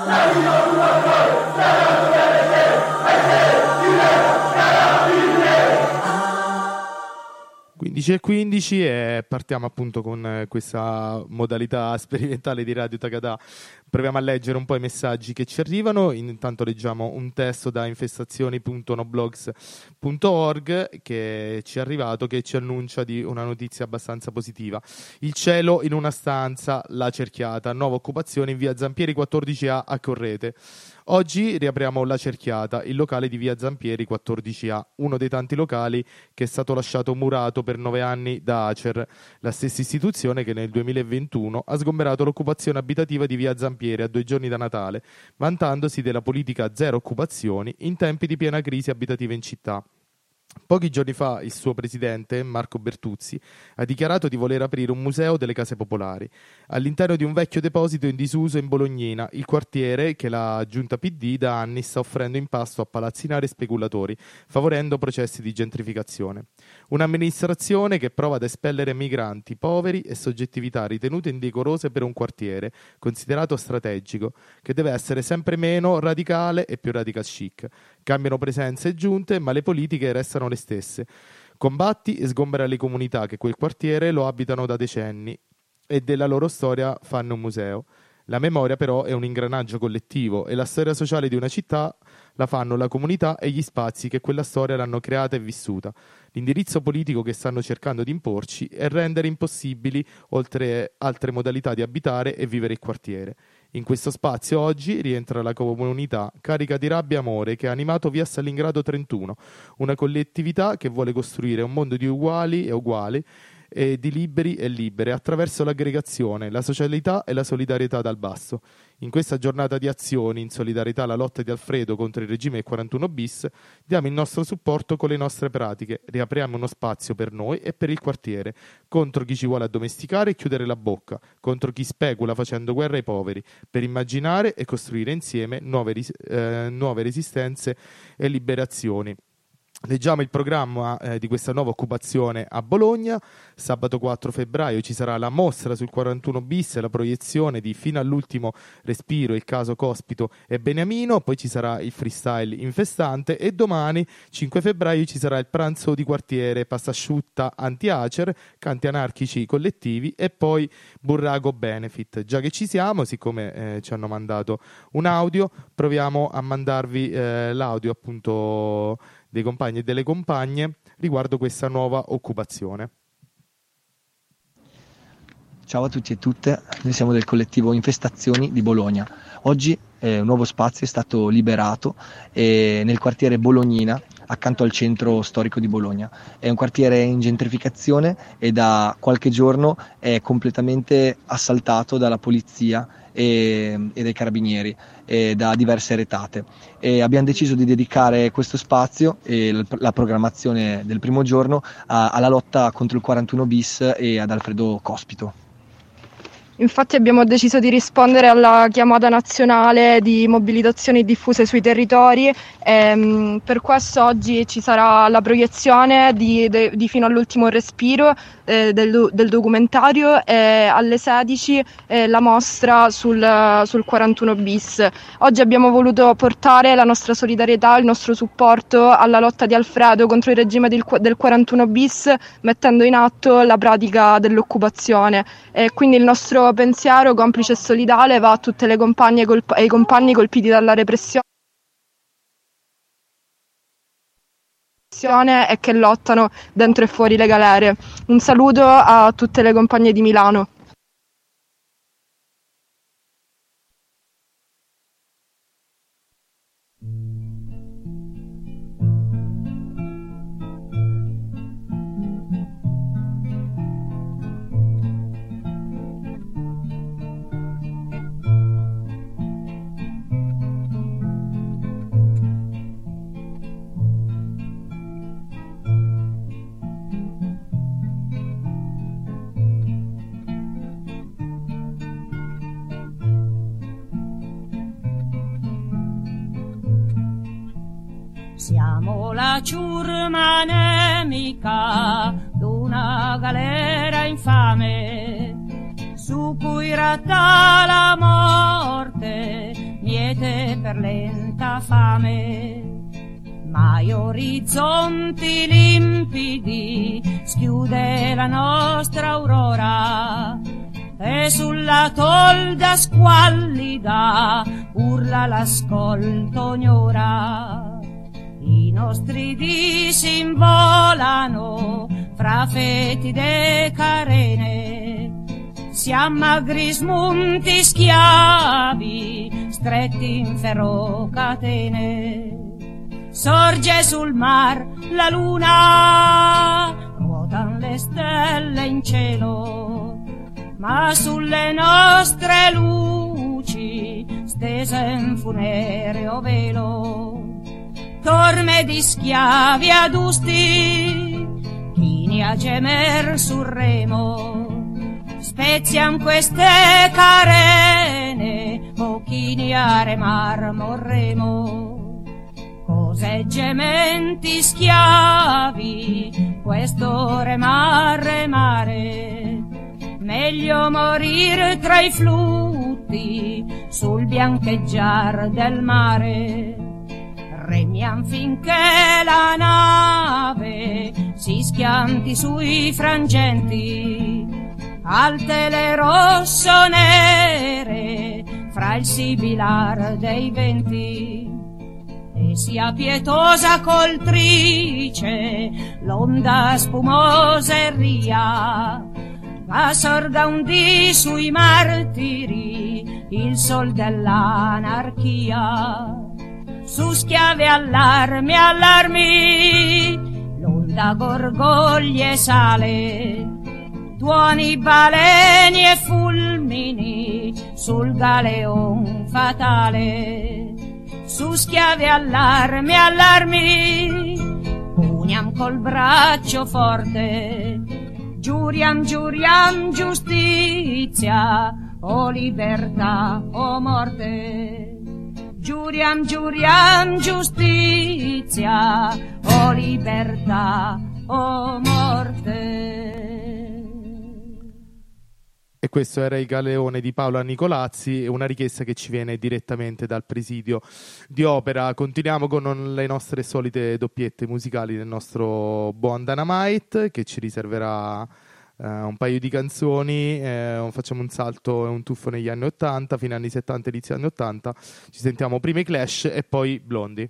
Speaker 1: quindici e quindici e partiamo appunto con questa modalità sperimentale di Radio Tagadà. Proviamo a leggere un po' i messaggi che ci arrivano. Intanto leggiamo un testo da infestazioni punto noblogs punto org che ci è arrivato, che ci annuncia di una notizia abbastanza positiva. Il cielo in una stanza, la cerchiata, nuova occupazione in via Zampieri quattordici A a Correte. Oggi riapriamo La Cerchiata, il locale di via Zampieri quattordici A, uno dei tanti locali che è stato lasciato murato per nove anni da Acer, la stessa istituzione che nel duemilaventuno ha sgomberato l'occupazione abitativa di via Zampieri a due giorni da Natale, vantandosi della politica zero occupazioni in tempi di piena crisi abitativa in città. Pochi giorni fa il suo presidente, Marco Bertuzzi, ha dichiarato di voler aprire un museo delle case popolari all'interno di un vecchio deposito in disuso in Bolognina, il quartiere che la giunta P D da anni sta offrendo in pasto a palazzinari e speculatori, favorendo processi di gentrificazione. Un'amministrazione che prova ad espellere migranti, poveri e soggettività ritenute indecorose per un quartiere considerato strategico, che deve essere sempre meno radicale e più radical chic. Cambiano presenze e giunte, ma le politiche restano le stesse. Combatti e sgombera le comunità che quel quartiere lo abitano da decenni e della loro storia fanno un museo. La memoria però è un ingranaggio collettivo e la storia sociale di una città la fanno la comunità e gli spazi che quella storia l'hanno creata e vissuta. L'indirizzo politico che stanno cercando di imporci è rendere impossibili oltre altre modalità di abitare e vivere il quartiere. In questo spazio oggi rientra la comunità carica di rabbia e amore che ha animato via Stalingrado trentuno, una collettività che vuole costruire un mondo di uguali e uguali e di liberi e libere attraverso l'aggregazione, la socialità e la solidarietà dal basso. In questa giornata di azioni in solidarietà alla lotta di Alfredo contro il regime del quarantuno bis diamo il nostro supporto con le nostre pratiche, riapriamo uno spazio per noi e per il quartiere, contro chi ci vuole addomesticare e chiudere la bocca, contro chi specula facendo guerra ai poveri, per immaginare e costruire insieme nuove, ris- eh, nuove resistenze e liberazioni. Leggiamo il programma eh, di questa nuova occupazione a Bologna. Sabato quattro febbraio ci sarà la mostra sul quarantuno bis e la proiezione di Fino all'ultimo respiro, il caso Cospito e Beniamino, poi ci sarà il freestyle infestante e domani cinque febbraio ci sarà il pranzo di quartiere, pasta asciutta anti-Acer, canti anarchici collettivi e poi Burrago Benefit. Già che ci siamo, siccome eh, ci hanno mandato un audio, proviamo a mandarvi eh, l'audio appunto dei compagni e delle compagne riguardo questa nuova occupazione.
Speaker 11: Ciao a tutti e tutte, noi siamo del collettivo Infestazioni di Bologna. Oggi eh, un nuovo spazio è stato liberato eh, nel quartiere Bolognina, accanto al centro storico di Bologna. È un quartiere in gentrificazione e da qualche giorno è completamente assaltato dalla polizia e, e dai carabinieri e da diverse retate. E abbiamo deciso di dedicare questo spazio e la, la programmazione del primo giorno a, alla lotta contro il quarantuno bis e ad Alfredo Cospito.
Speaker 12: Infatti abbiamo deciso di rispondere alla chiamata nazionale di mobilitazioni diffuse sui territori e per questo oggi ci sarà la proiezione di, de, di Fino all'ultimo respiro eh, del, del documentario e alle sedici eh, la mostra sul, sul quarantuno bis. Oggi abbiamo voluto portare la nostra solidarietà, il nostro supporto alla lotta di Alfredo contro il regime del, del quarantuno bis, mettendo in atto la pratica dell'occupazione. E quindi il nostro pensiero complice e solidale va a tutte le compagne colp- e i compagni colpiti dalla repressione e che lottano dentro e fuori le galere. Un saluto a tutte le compagne di Milano.
Speaker 13: Siamo la ciurma nemica d'una galera infame su cui ratta la morte. per lenta fame. Mai orizzonti limpidi schiude la nostra aurora, e sulla tolda squallida urla l'ascolto ognora. I nostri dì s'involano fra fetide carene, siamo agri smunti schiavi stretti in ferro catene. Sorge sul mar la luna, ruotan le stelle in cielo, ma sulle nostre luci stese in funereo velo. Torme di schiavi adusti, chini a gemer sul remo, spezian queste carene, o chini a remar morremo. Cos'è gementi schiavi, questo remar remare, meglio morir tra i flutti sul biancheggiar del mare. Remiam finché la nave si schianti sui frangenti, alte le rosso-nere fra il sibilar dei venti. E sia pietosa coltrice l'onda spumosa e ria, ma sorga un dì sui martiri il sol dell'anarchia. Su schiave allarmi, allarmi, l'onda gorgoglie sale, tuoni baleni e fulmini sul galeon fatale. Su schiave allarmi, allarmi, puniam col braccio forte, giuriam, giuriam giustizia, o libertà o morte. Giuriam, giuriam giustizia, o libertà o morte.
Speaker 1: E questo era il Galeone di Paola Nicolazzi, una richiesta che ci viene direttamente dal presidio di Opera. Continuiamo con le nostre solite doppiette musicali del nostro buon Dynamite, che ci riserverà eh, un paio di canzoni. Eh, facciamo un salto e un tuffo negli anni ottanta, fine anni settanta, inizio anni ottanta. Ci sentiamo prima i Clash e poi Blondie.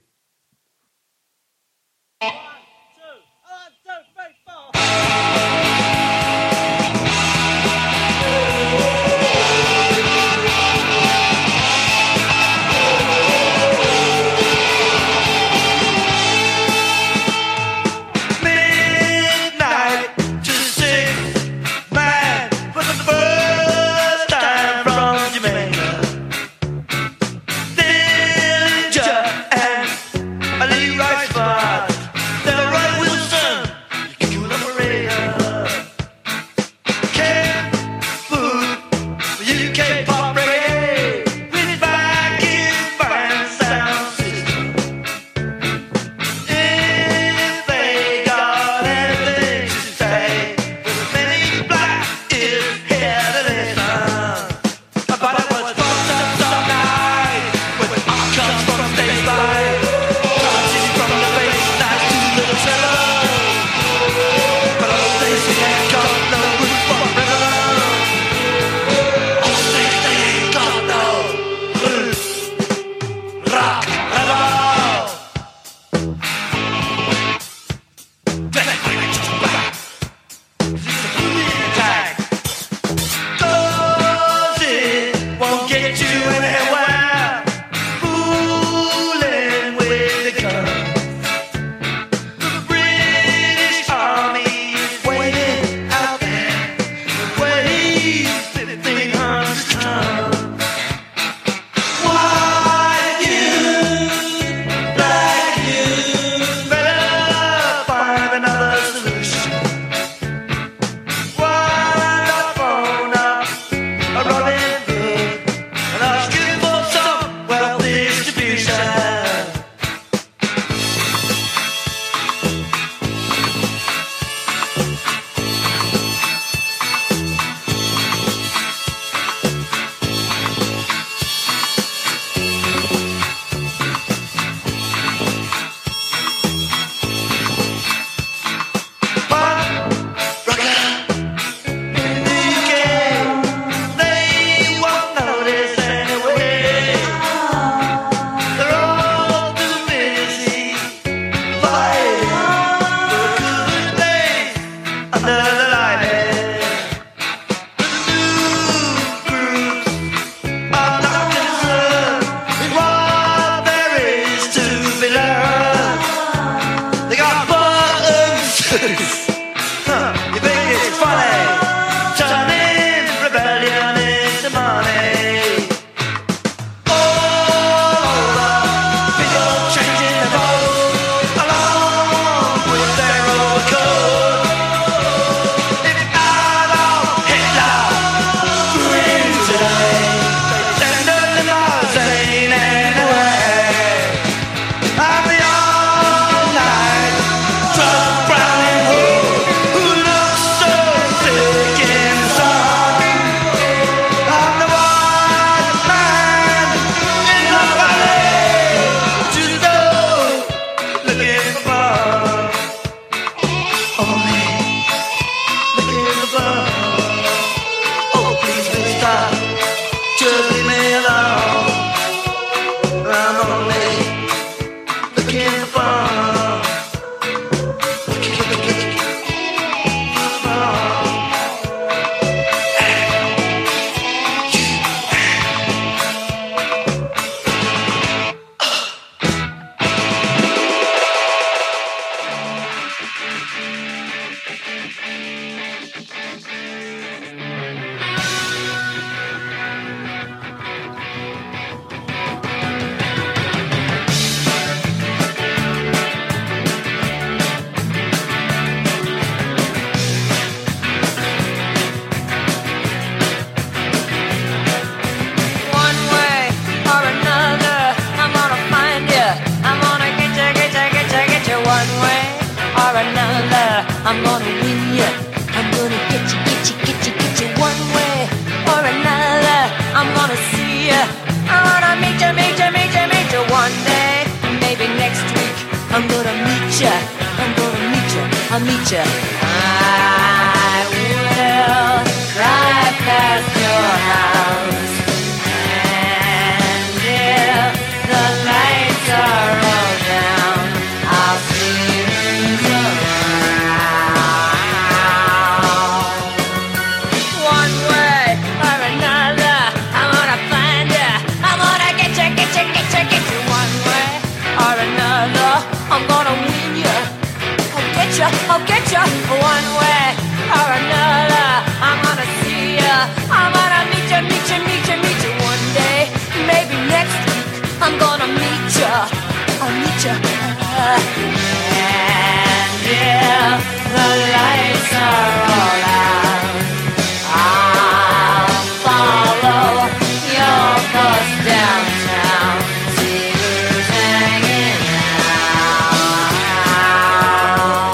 Speaker 4: Robin Hood, and I was good.
Speaker 14: meet ya, I'm gonna meet ya, I'll meet ya. I will drive past your house, and if the lights are all down, I'll see you around. One way or another, I'm gonna find ya, I'm gonna get ya, get ya, get ya, get you. One way or another, I'm gonna win ya, I'll get ya, I'll get ya. One way or another, I'm gonna see ya, I'm gonna meet ya, meet ya, meet ya, meet ya. One day, maybe next week, I'm gonna meet ya, I'll meet ya. And if the lights are all out, I'll follow your bus downtown, see who's hanging out.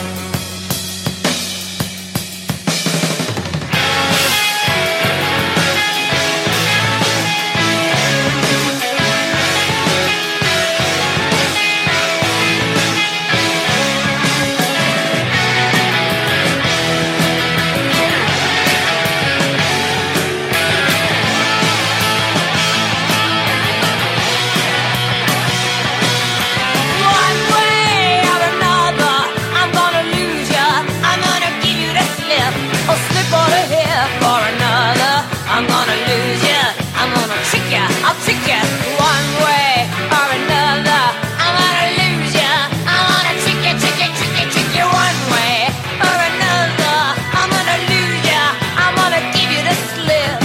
Speaker 14: One way or another, I'm gonna lose ya, I'm gonna give you the slip, or slip on a hair for another. I'm gonna lose ya, I'm gonna trick ya, I'll trick ya. One way or another, I'm gonna lose ya, I'm gonna trick ya, trick ya, trick ya, trick ya. One way or another, I'm gonna lose ya, I'm gonna give you the slip.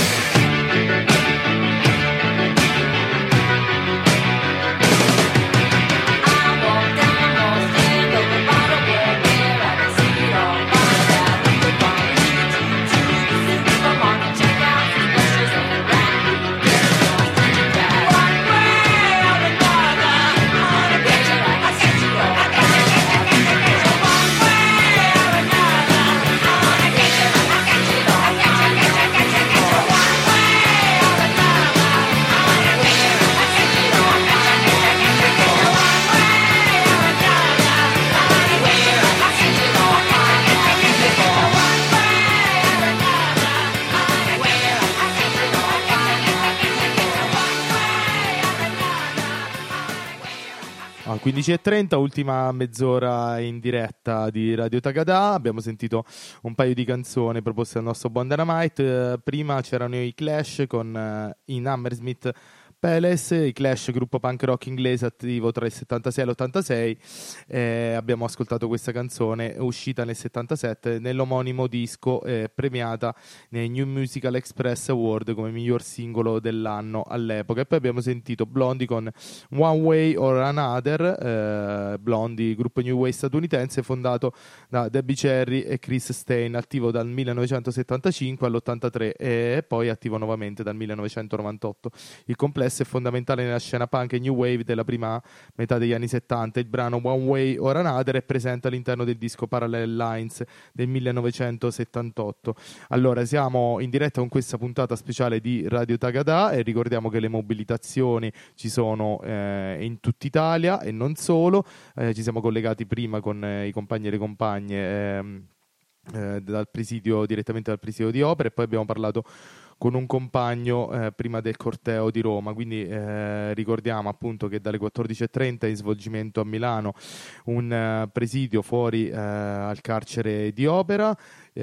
Speaker 1: Ah, quindici e trenta, ultima mezz'ora in diretta di Radio Tagadà. Abbiamo sentito un paio di canzoni proposte dal nostro buon Dynamite. Eh, prima c'erano i Clash con eh, in Hammersmith Palace, i Clash, gruppo punk rock inglese attivo tra il settantasei e l'ottantasei. Eh, abbiamo ascoltato questa canzone uscita nel settantasette nell'omonimo disco, eh, premiata nei New Musical Express Award come miglior singolo dell'anno all'epoca. E poi abbiamo sentito Blondie con One Way or Another. eh, Blondie, gruppo new wave statunitense fondato da Debbie Cherry e Chris Stein, attivo dal millenovecentosettantacinque all'ottantatré e poi attivo nuovamente dal millenovecentonovantotto. Il complesso è fondamentale nella scena punk e new wave della prima metà degli anni settanta. Il brano One Way or Another è presente all'interno del disco Parallel Lines del millenovecentosettantotto. Allora, siamo in diretta con questa puntata speciale di Radio Tagadà e ricordiamo che le mobilitazioni ci sono eh, in tutta Italia e non solo. Eh, ci siamo collegati prima con eh, i compagni e le compagne ehm, eh, dal presidio, direttamente dal presidio di Opera, e poi abbiamo parlato con un compagno eh, prima del corteo di Roma. Quindi eh, ricordiamo appunto che dalle quattordici e trenta è in svolgimento a Milano un uh, presidio fuori uh, al carcere di Opera.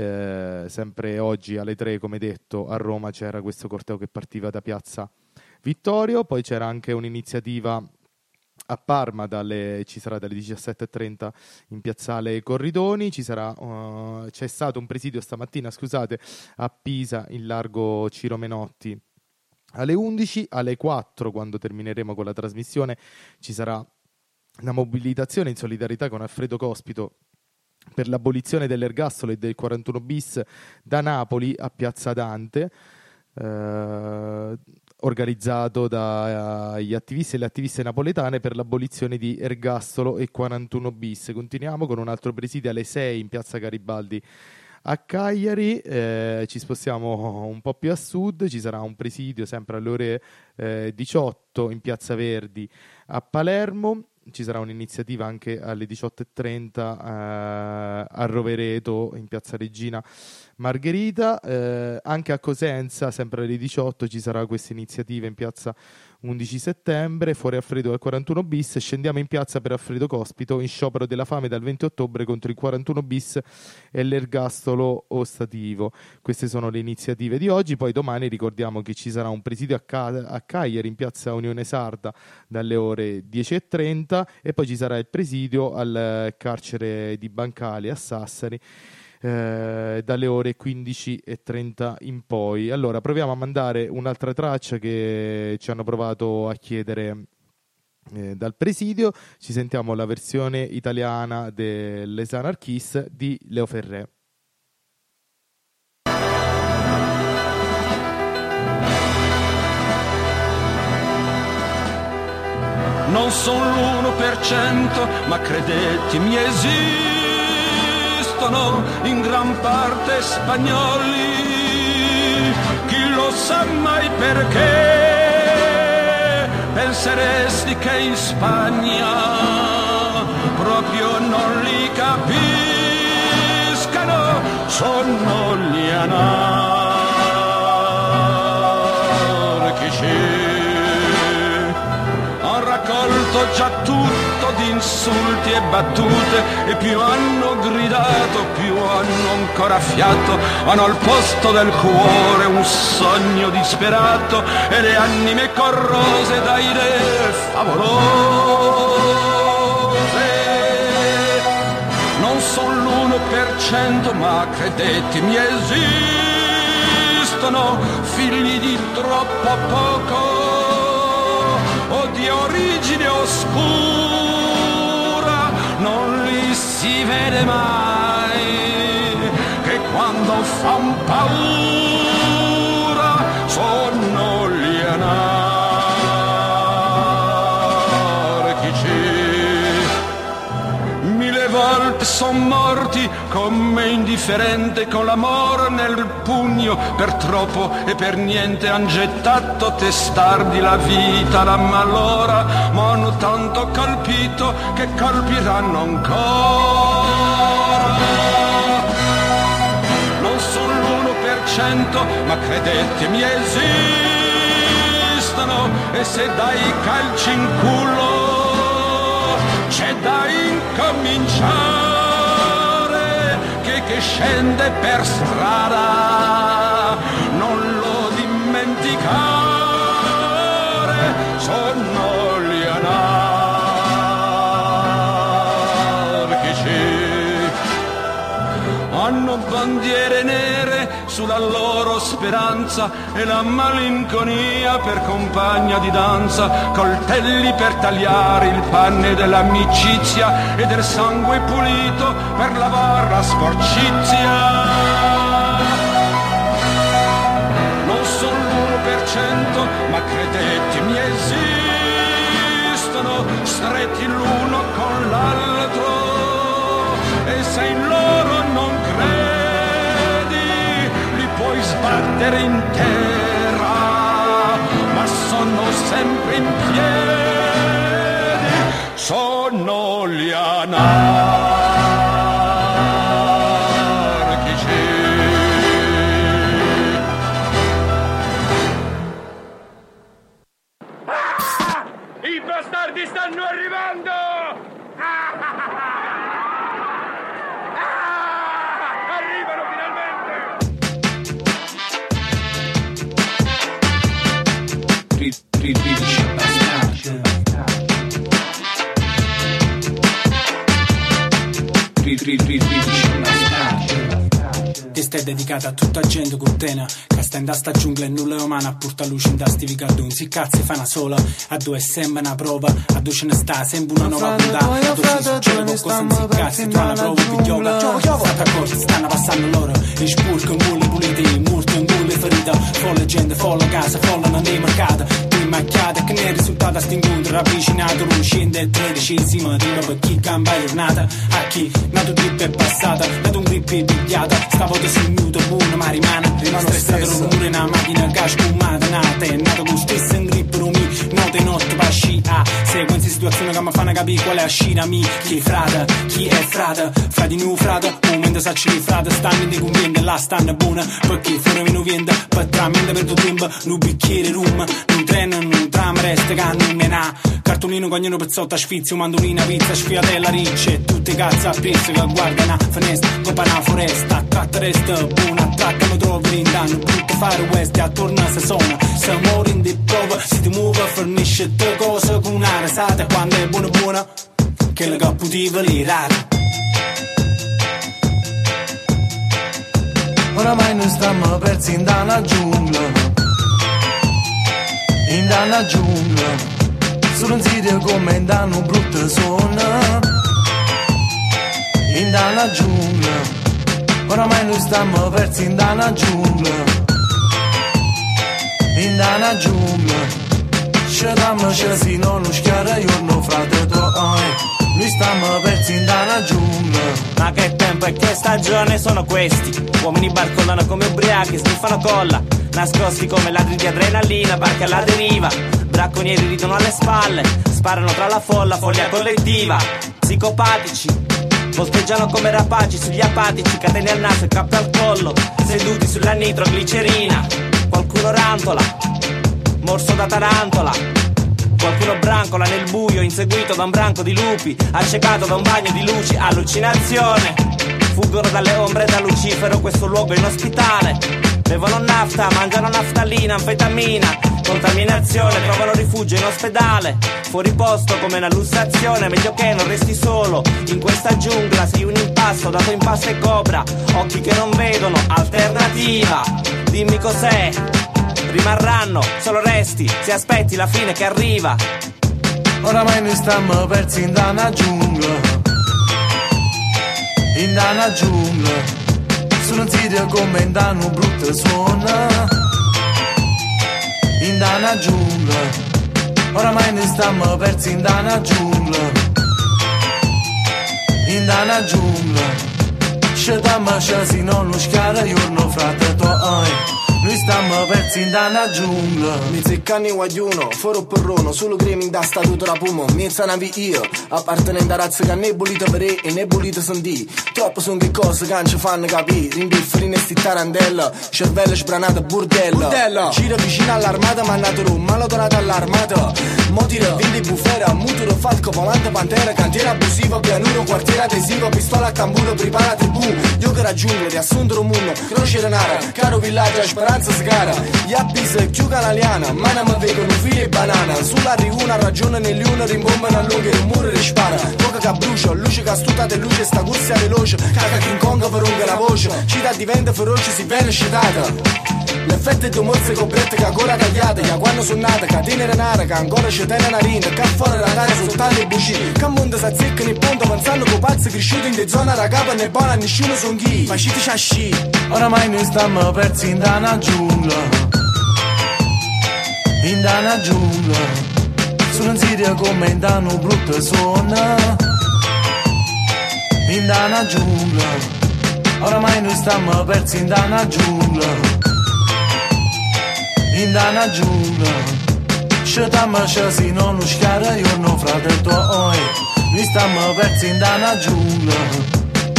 Speaker 1: Eh, sempre oggi alle tre, come detto, a Roma c'era questo corteo che partiva da Piazza Vittorio. Poi c'era anche un'iniziativa a Parma, dalle, ci sarà dalle diciassette e trenta in piazzale Corridoni. Ci sarà, uh, c'è stato un presidio stamattina, scusate, a Pisa in largo Ciro Menotti alle undici. Alle quattro, quando termineremo con la trasmissione, ci sarà una mobilitazione in solidarietà con Alfredo Cospito per l'abolizione dell'ergastolo e del quarantuno bis da Napoli a Piazza Dante. Uh, organizzato dagli attivisti e le attiviste napoletane per l'abolizione di ergastolo e quarantuno bis. Continuiamo con un altro presidio alle sei in piazza Garibaldi a Cagliari. Eh, ci spostiamo un po' più a sud, ci sarà un presidio sempre alle ore eh, diciotto in piazza Verdi a Palermo. ci sarà un'iniziativa anche alle diciotto e trenta eh, a Rovereto in Piazza Regina Margherita, eh, anche a Cosenza sempre alle diciotto ci sarà questa iniziativa in piazza undici settembre, fuori Alfredo al quarantuno bis, scendiamo in piazza per Alfredo Cospito in sciopero della fame dal venti ottobre contro il quarantuno bis e l'ergastolo ostativo. Queste sono le iniziative di oggi. Poi domani ricordiamo che ci sarà un presidio a, Ca- a Cagliari in piazza Unione Sarda dalle ore dieci e trenta e poi ci sarà il presidio al carcere di Bancali a Sassari Eh, dalle ore quindici e trenta in poi. Allora proviamo a mandare un'altra traccia che ci hanno provato a chiedere eh, dal presidio. Ci sentiamo la versione italiana dell'Es Anarchis di Leo Ferré.
Speaker 15: Non sono l'uno per cento, ma credetemi esistono in gran parte spagnoli, chi lo sa mai perché penseresti che in Spagna proprio non li capiscano, sono gli anarchici. Ho raccolto già tutto di insulti e battute e più hanno gridato, più hanno ancora fiato, hanno al posto del cuore un sogno disperato e le anime corrose da idee favolose. Non sono l'uno per cento, ma credetemi esistono figli di troppo poco o di origine oscura, non li si vede mai, che quando fan paura sono gli anarchici. Mille volte son morti con me indifferente, con l'amore nel pugno, per troppo e per niente han gettato testardi la vita, la malora, ma hanno tanto colpito che colpiranno ancora. Non sono l'uno per cento, ma credetemi esistono, e se dai calci in culo c'è da incominciare, che, che scende per strada non lo dimenticare, sono gli anarchici. Hanno bandiere nere sulla loro speranza e la malinconia per compagna di danza, coltelli per tagliare il pane dell'amicizia e del sangue pulito per lavare la sporcizia. Non sono l'uno per cento, ma credetemi esistono, stretti l'uno con l'altro, e se in loro non credi li puoi sbattere in terra, ma sono sempre in piedi, sono gli anarchici.
Speaker 16: Ah! I bastardi stanno arrivando! Ah! Arrivano finalmente!
Speaker 17: Questa è dedicata a tutta gente curtena che sta in da sta giungla e nulla è umana, a porta luce in da sti vicardoni. Si cazzi fa una sola, a due sembra una prova, a due ce ne sta, sembra una nuova puntata, a due ci succede qualcosa non si cazzi, tu una prova di yoga, state accorti, stanno passando loro, e spurco in bulli puliti, morto in bulli ferita, folle gente, folle casa, folle non è mercato, macchiate che ne è risultato a stincontro ravvicinato, non scende il tredicesimo prima per chi cambia giornata, a chi nato grip è passata, nato un grip è pigliata, stavolta sul muto buono ma rimane, rimane stressato il rumore una macchina che ha scumata, nata è nato con stesso in grip rumi, notte notte pasci a sequenze situazione che mi fanno capire qual è la scina mi. Chi è frate, chi è frate, frati nu frate, momento sacci di frate, stanno di conviene, là stanno buona, perché fuori meno viende, per trammente per tuo tempo, un bicchiere rum, un treno, un tram, resta che non ne ha, cartolino cognino pezzotta, sfizio, mandolina, pizza, sfiatella, ricce, tutte cazzo a pezzo che guardano a finestra, coppa una foresta, tratta resta buona, tratta mi trovi rindano, brutto fare west, e attorno a se suona, se muori in di prova, si ti muove, fornisce te cose con una risata, quando è buona buona, che le caputive li rate.
Speaker 18: Oramai noi stiamo persi in dana giungla, in dana giungla, solo un sito come in dana brutta zona, in dana giungla, oramai noi stiamo persi in dana giungla, in dana giungla, scegliamo scesi non lo schiara giorno frate tuoi. Noi stiamo persi in dana giungla.
Speaker 19: Ma che tempo e che stagione sono questi? Uomini barcollano come ubriachi, sniffano colla, nascosti come ladri di adrenalina, barche alla deriva, bracconieri ridono alle spalle, sparano tra la folla, foglia collettiva, psicopatici, volteggiano come rapaci sugli apatici, catene al naso e cappe al collo, seduti sulla nitroglicerina, qualcuno rantola, morso da tarantola, qualcuno brancola nel buio, inseguito da un branco di lupi, accecato da un bagno di luci, allucinazione. Fuggono dalle ombre e da Lucifero, questo luogo inospitale. Bevono nafta, mangiano naftalina, anfetamina, contaminazione, trovano rifugio in ospedale. Fuori posto come una lussazione, meglio che non resti solo in questa giungla, sei un impasto, dato in pasta e cobra, occhi che non vedono, alternativa. Dimmi cos'è. Rimarranno solo resti se aspetti la fine che arriva.
Speaker 18: Oramai noi stiamo persi in dana giungla, in dana giungla, su un sito come in dana brutta zona, in dana giungla, oramai noi stiamo persi in dana giungla, in dana giungla, scegliamo scesi non lo schiara giorno frate tuoi. Noi stiamo persi in dana giungla.
Speaker 20: Mi zeccani guagliuno, foro perrono, solo cremi da statuto da pumo, mezza navi io, appartenente a razze che ne bolite per e ne bolite sentì. Troppo son che cose che non ci fanno capire, rimbifferi sti tarantella, cervello sbranato burdella. Burdella. Gira vicino all'armata, mandato rum, malo donato all'armata. Motire, vindi bufera, muturo, falco, volante, pantera, cantiere abusivo, pianuro, quartiere adesivo, pistola a tamburo, prepara tribù. Io che raggiungo, riassunto un mondo, croce renara, caro villaggio, speranza sgara. Gli appis più canaliana, ma non mi vedono figli e banana. Sulla riuna, ragione nell'una, rimbombano a lungo il muro rispara. Poca che brucia, luce che astuta e luce, sta corsa veloce. Caga King Kong per unga la voce, città diventa feroce, si viene scitata. L'effetto è di mozze coprette che ancora tagliate, che quando sono nate, catene renare, che ancora ci tene una rinda, che fuori la tare soltanto i buci, che a mondo si azzeccano il ponte, pensando che pazzi cresciuti in de zona ragapa ne buona, nessuno son chi, ma ci ti sci.
Speaker 18: Oramai noi stiamo persi in dana giungla, in dana giungla, su un sito come in dana brutta zona, in dana giungla, oramai noi stiamo persi in dana giungla, in dana giungla, scegliamo scesi non lo schiara giorno frate tuoi, noi stiamo persi in dana giungla.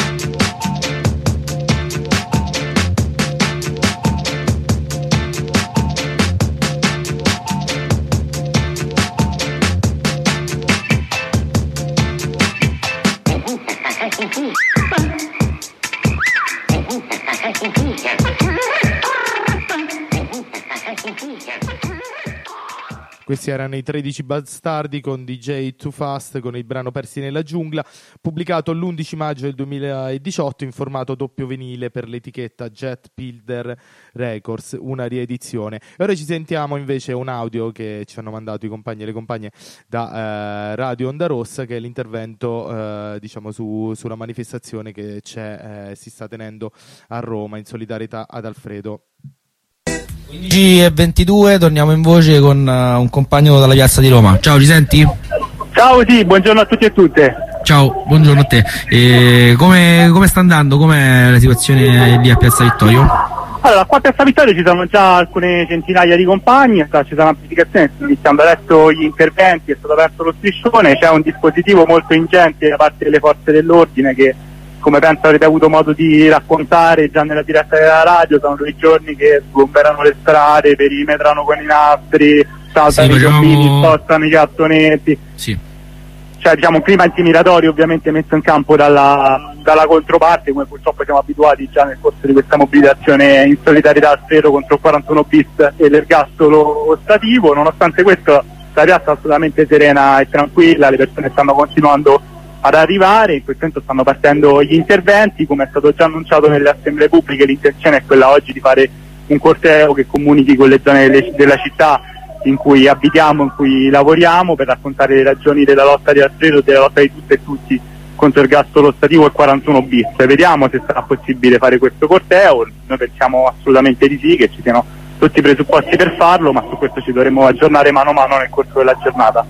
Speaker 1: Questi erano i tredici Bastardi con D J Too Fast con il brano Persi nella giungla, pubblicato l'undici maggio del duemiladiciotto in formato doppio vinile per l'etichetta Jet Builder Records, una riedizione. E ora ci sentiamo invece un audio che ci hanno mandato i compagni e le compagne da eh, Radio Onda Rossa, che è l'intervento eh, diciamo su, sulla manifestazione che c'è, eh, si sta tenendo a Roma in solidarietà ad Alfredo.
Speaker 21: quindici e ventidue, torniamo in voce con uh, un compagno dalla piazza di Roma. Ciao, ci senti?
Speaker 22: Ciao, sì, buongiorno a tutti e tutte.
Speaker 21: Ciao, buongiorno a te. E come, come sta andando? Com'è la situazione lì a Piazza Vittorio?
Speaker 22: Allora, qua a Piazza Vittorio ci sono già alcune centinaia di compagni, sta- ci sono amplificazioni, stanno iniziando adesso gli interventi, è stato aperto lo striscione, c'è un dispositivo molto ingente da parte delle forze dell'ordine che, come penso avrete avuto modo di raccontare già nella diretta della radio, sono due giorni che sgomberano le strade, perimetrano con i nastri, saltano
Speaker 21: Sì,
Speaker 22: i
Speaker 21: facciamo-
Speaker 22: bambini, spostano i cassonetti.
Speaker 21: Sì.
Speaker 22: Cioè, diciamo, un clima intimidatorio ovviamente messo in campo dalla, dalla controparte, come purtroppo siamo abituati già nel corso di questa mobilitazione in solidarietà a Sfero contro il quarantuno bis e l'ergastolo ostativo. Nonostante questo la piazza è assolutamente serena e tranquilla, le persone stanno continuando ad arrivare, in questo momento stanno partendo gli interventi, come è stato già annunciato nelle assemblee pubbliche. L'intenzione è quella oggi di fare un corteo che comunichi con le zone delle- della città in cui abitiamo, in cui lavoriamo, per raccontare le ragioni della lotta di Alfredo, della lotta di tutte e tutti contro il ergastolo ostativo e il quarantuno bis. Vediamo se sarà possibile fare questo corteo, noi pensiamo assolutamente di sì, che ci siano tutti i presupposti per farlo, ma su questo ci dovremo aggiornare mano a mano nel corso della giornata.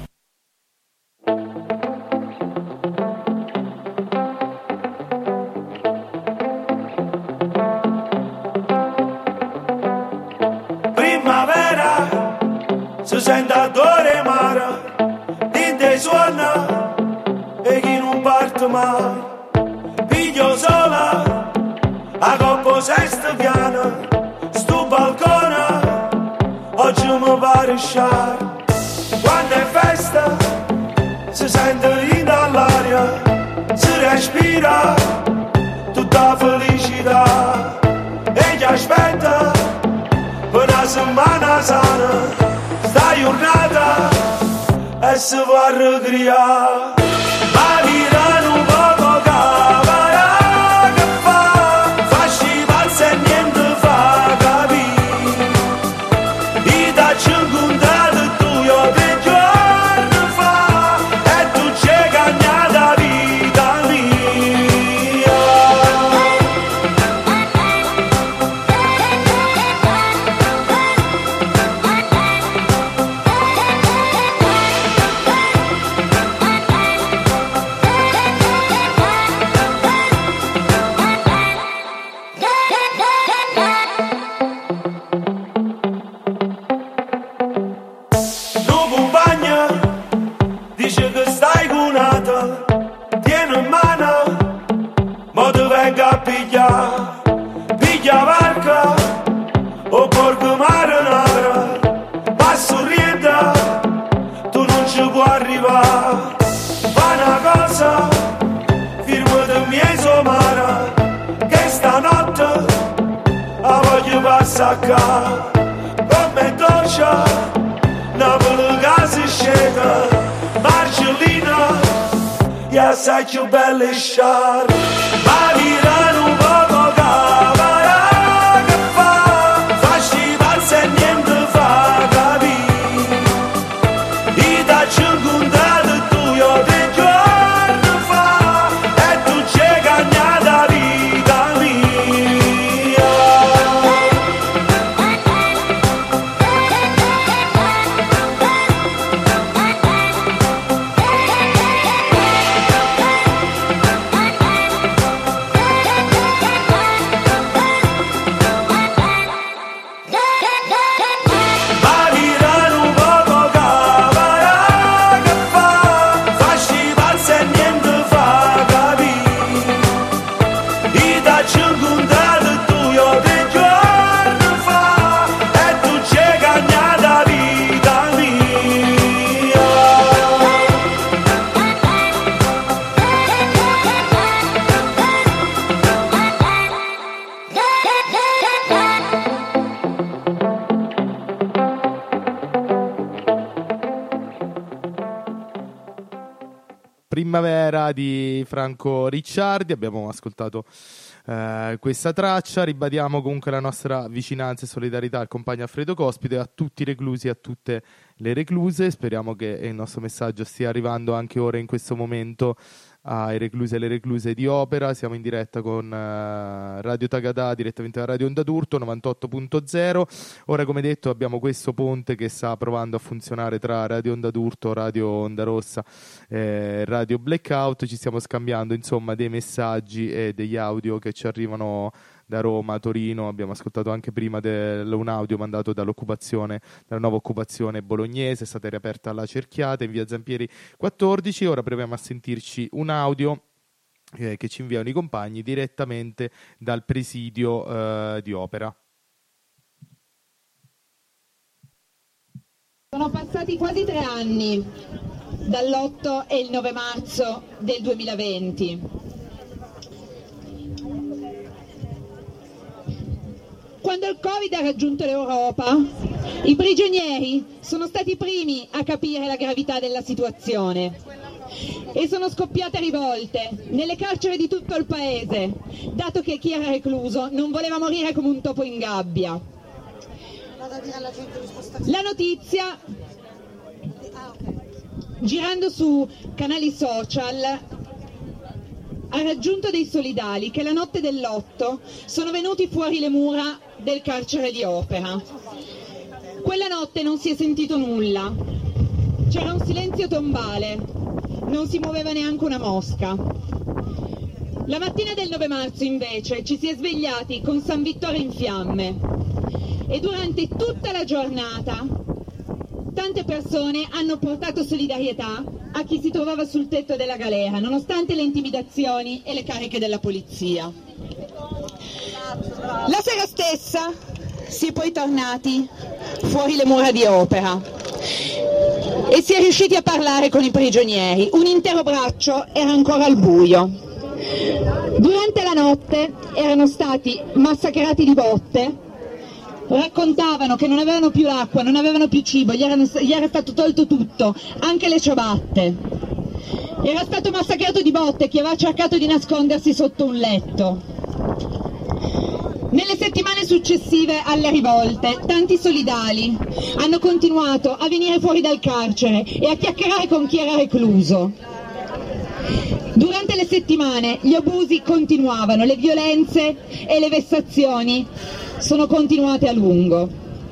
Speaker 18: Primavera, si sente odore mare, dite suona e chi non parte mai. Piglio sola, a coppo sesto piano, sto balcone, oggi mi pare sciare. Quando è festa, si sente in dall'aria, si respira tutta felicità. E chi aspetta per una settimana sana, sta giornata e si va a ricreare. Ma virano un poco cavara che fa, fasci pazzi e niente fa capire. I tacci incontrati tu io dei giorni fa, e tu c'è cagnata vita mia. Tu compagna, dice che stai cunata, tieni in mano, ma ti venga a pigliare. Piglia barca, o porco marinara, passo rienda, tu non ci puoi arrivare. Fa una cosa, firma del miei somara, che stanotte la voglio passare a casa. Come dolce, Napoli che si scende, Marcellina, e assai più belle sciare. Ma virano un poco cavara che fa, fasci pazzi e niente fa capire. I tacci incontrati tu io dei giorni fa, e tu c'è cagnata vita mia. Ma virano un poco cavara che fa, fasci pazzi e niente fa capire. I tacci incontrati tu io dei giorni fa, e tu c'è cagnata vita mia.
Speaker 1: Primavera di Franco Ricciardi, abbiamo ascoltato eh, questa traccia. Ribadiamo comunque la nostra vicinanza e solidarietà al compagno Alfredo Cospito e a tutti i reclusi e a tutte le recluse. Speriamo che il nostro messaggio stia arrivando anche ora in questo momento ai reclusi e alle recluse di Opera. Siamo in diretta con uh, Radio Tagadà, direttamente da Radio Onda d'Urto novantotto punto zero. Ora, come detto, abbiamo questo ponte che sta provando a funzionare tra Radio Onda d'Urto, Radio Onda Rossa e Radio Blackout. Ci stiamo scambiando insomma dei messaggi e degli audio che ci arrivano da Roma, Torino, abbiamo ascoltato anche prima del, un audio mandato dall'occupazione, dalla nuova occupazione bolognese, è stata riaperta la cerchiata in via Zampieri quattordici. Ora proviamo a sentirci un audio eh, che ci inviano i compagni direttamente dal presidio eh, di Opera.
Speaker 2: Sono passati quasi tre anni dall'otto e il nove marzo del duemilaventi. Quando il Covid ha raggiunto l'Europa, i prigionieri sono stati i primi a capire la gravità della situazione e sono scoppiate rivolte nelle carceri di tutto il paese, dato che chi era recluso non voleva morire come un topo in gabbia. La notizia, girando su canali social, ha raggiunto dei solidali che la notte dell'otto sono venuti fuori le mura del carcere di Opera. Quella notte non si è sentito nulla, c'era un silenzio tombale, non si muoveva neanche una mosca. La mattina del nove marzo invece ci si è svegliati con San Vittore in fiamme. E durante tutta la giornata tante persone hanno portato solidarietà a chi si trovava sul tetto della galera, nonostante le intimidazioni e le cariche della polizia. La sera stessa si è poi tornati fuori le mura di Opera e si è riusciti a parlare con i prigionieri. Un intero braccio era ancora al buio. Durante la notte erano stati massacrati di botte. Raccontavano che non avevano più l'acqua, non avevano più cibo, gli, erano, gli era stato tolto tutto, anche le ciabatte. Era stato massacrato di botte chi aveva cercato di nascondersi sotto un letto. Nelle settimane successive alle rivolte, tanti solidali hanno continuato a venire fuori dal carcere e a chiacchierare con chi era recluso. Durante le settimane gli abusi continuavano, le violenze e le vessazioni sono continuate a lungo.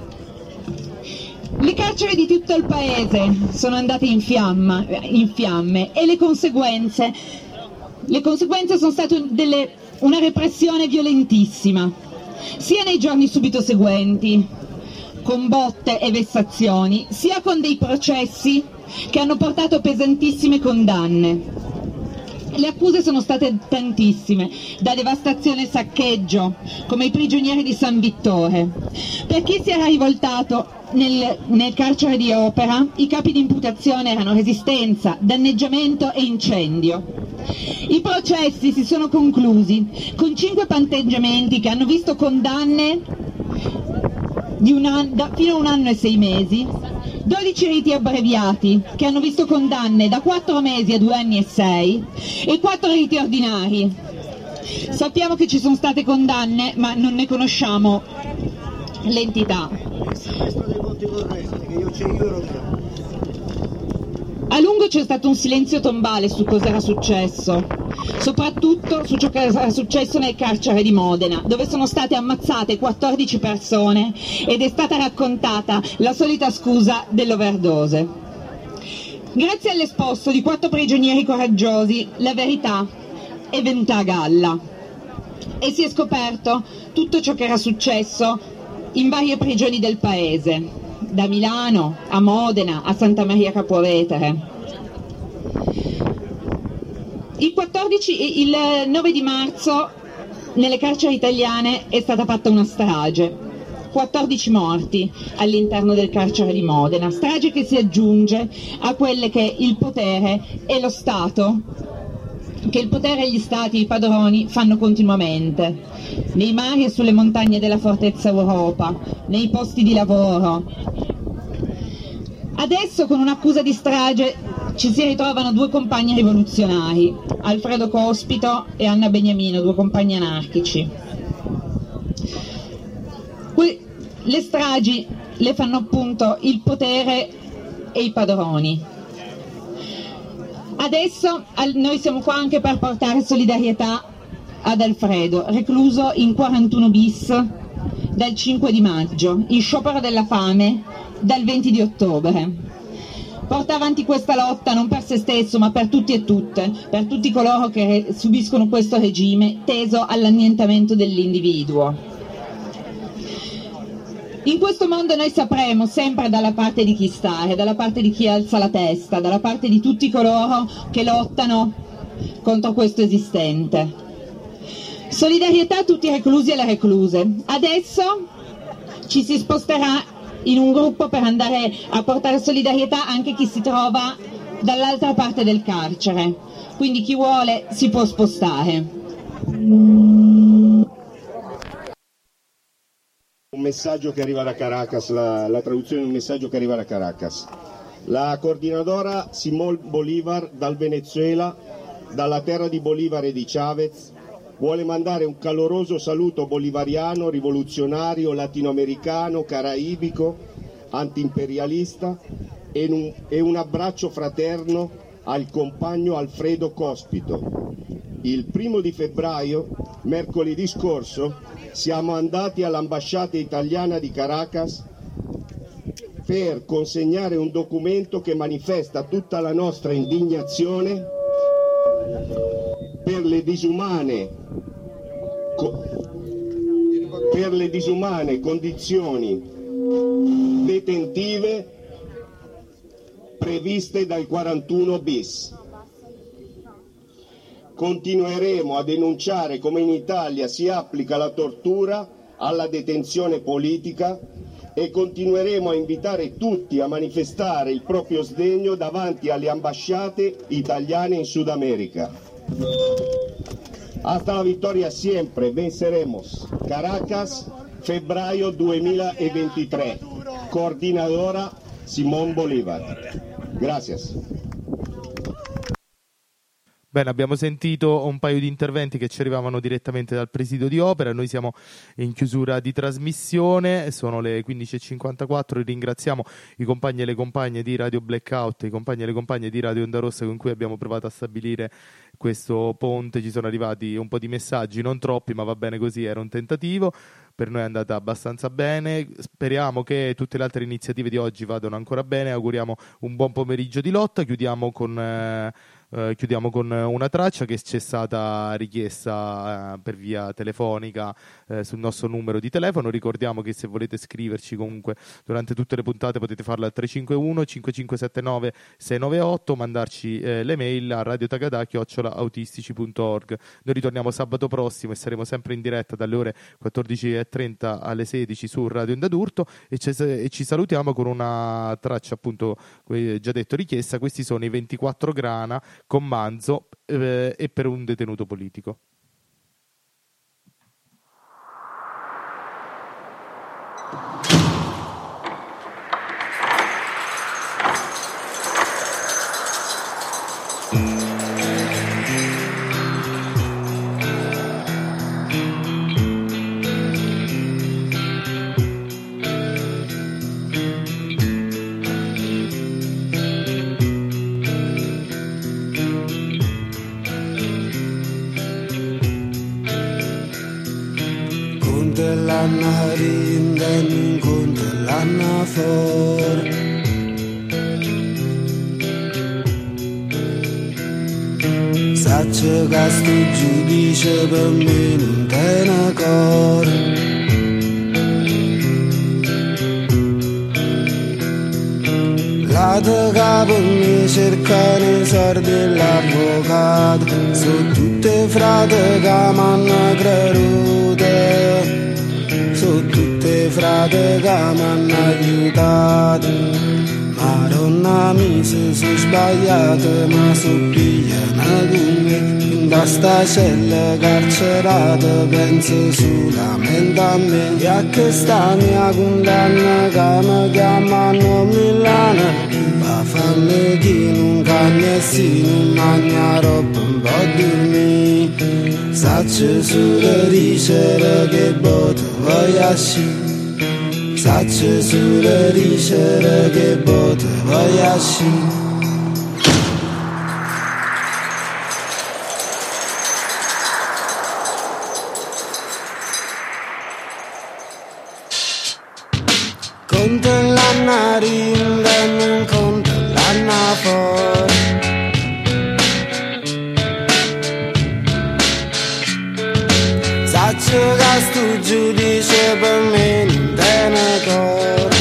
Speaker 2: Le carceri di tutto il paese sono andate in, fiamma, in fiamme e le conseguenze, le conseguenze sono state delle, una repressione violentissima, sia nei giorni subito seguenti, con botte e vessazioni, sia con dei processi che hanno portato pesantissime condanne. Le accuse sono state tantissime, da devastazione e saccheggio, come i prigionieri di San Vittore. Per chi si era rivoltato nel, nel carcere di Opera, i capi di imputazione erano resistenza, danneggiamento e incendio. I processi si sono conclusi con cinque patteggiamenti che hanno visto condanne di un anno, da, fino a un anno e sei mesi, dodici riti abbreviati che hanno visto condanne da quattro mesi a due anni e sei e quattro riti ordinari. Sappiamo che ci sono state condanne, ma non ne conosciamo l'entità. A lungo c'è stato un silenzio tombale su cosa era successo, soprattutto su ciò che era successo nel carcere di Modena, dove sono state ammazzate quattordici persone ed è stata raccontata la solita scusa dell'overdose. Grazie all'esposto di quattro prigionieri coraggiosi, la verità è venuta a galla e si è scoperto tutto ciò che era successo in varie prigioni del paese, da Milano a Modena a Santa Maria Capua Vetere. Il quattordici, il nove di marzo nelle carceri italiane è stata fatta una strage, quattordici morti all'interno del carcere di Modena, strage che si aggiunge a quelle che il potere e lo Stato, che il potere e gli stati, i padroni, fanno continuamente, nei mari e sulle montagne della fortezza Europa, nei posti di lavoro. Adesso con un'accusa di strage ci si ritrovano due compagni rivoluzionari, Alfredo Cospito e Anna Beniamino, due compagni anarchici. Le stragi le fanno appunto il potere e i padroni. Adesso noi siamo qua anche per portare solidarietà ad Alfredo, recluso in quarantuno bis dal cinque di maggio, in sciopero della fame dal venti di ottobre. porta avanti questa lotta non per se stesso ma per tutti e tutte, per tutti coloro che subiscono questo regime teso all'annientamento dell'individuo. In questo mondo noi sapremo sempre dalla parte di chi stare, dalla parte di chi alza la testa, dalla parte di tutti coloro che lottano contro questo esistente. Solidarietà a tutti i reclusi e le recluse. Adesso ci si sposterà in un gruppo per andare a portare solidarietà anche a chi si trova dall'altra parte del carcere. Quindi chi vuole si può spostare.
Speaker 3: Un messaggio che arriva da Caracas, la, la traduzione di un messaggio che arriva da Caracas. La coordinadora Simón Bolívar dal Venezuela, dalla terra di Bolívar e di Chávez, vuole mandare un caloroso saluto bolivariano, rivoluzionario, latinoamericano, caraibico, antiimperialista e un, e un abbraccio fraterno al compagno Alfredo Cospito. Il primo di febbraio, mercoledì scorso, siamo andati all'ambasciata italiana di Caracas per consegnare un documento che manifesta tutta la nostra indignazione per le disumane, per le disumane condizioni detentive previste dal quarantuno bis. Continueremo a denunciare come in Italia si applica la tortura alla detenzione politica e continueremo a invitare tutti a manifestare il proprio sdegno davanti alle ambasciate italiane in Sud America. Hasta la vittoria siempre, venceremos. Caracas, febbraio duemilaventitré. Coordinadora Simón Bolívar. Gracias.
Speaker 1: Bene, abbiamo sentito un paio di interventi che ci arrivavano direttamente dal presidio di Opera. Noi siamo in chiusura di trasmissione, sono le quindici e cinquantaquattro. Ringraziamo i compagni e le compagne di Radio Blackout, i compagni e le compagne di Radio Onda Rossa con cui abbiamo provato a stabilire questo ponte. Ci sono arrivati un po' di messaggi, non troppi, ma va bene così, era un tentativo. Per noi è andata abbastanza bene, speriamo che tutte le altre iniziative di oggi vadano ancora bene, auguriamo un buon pomeriggio di lotta. Chiudiamo con... Eh, Uh, chiudiamo con una traccia che ci è stata richiesta uh, per via telefonica uh, sul nostro numero di telefono. Ricordiamo che se volete scriverci comunque durante tutte le puntate potete farlo al tre cinque uno cinque cinque sette nove sei nove otto, mandarci uh, le mail a radiotagadà chiocciola autistici punto org. Noi ritorniamo sabato prossimo e saremo sempre in diretta dalle ore quattordici e trenta alle sedici su Radio Onda d'Urto e, e ci salutiamo con una traccia appunto già detto richiesta. Questi sono i ventiquattro Grana con Manzo eh, e per un detenuto politico.
Speaker 18: L'anna rinda non conta l'anna for Saccio che sto giudice per me non te ne cor Lato capo mi cercano i soldi e l'avvocato Sono tutte frate che m'hanno creduto Sono tutte frate che m'hanno aiutato Madonna mia se sono sbagliato ma so pigliata con me In sta cella carcerata penso solamente a me E a questa mia condanna che mi chiamano Milano Pa' farmi chi non cagna e si non mangia roba un po' dormire Saccio solo dicere che botte voglio sci Saccio solo dicere che botte voglio sci Conta la narinda, non conta la
Speaker 5: fuori. Saccio che sto giudice per me non tiene cuore.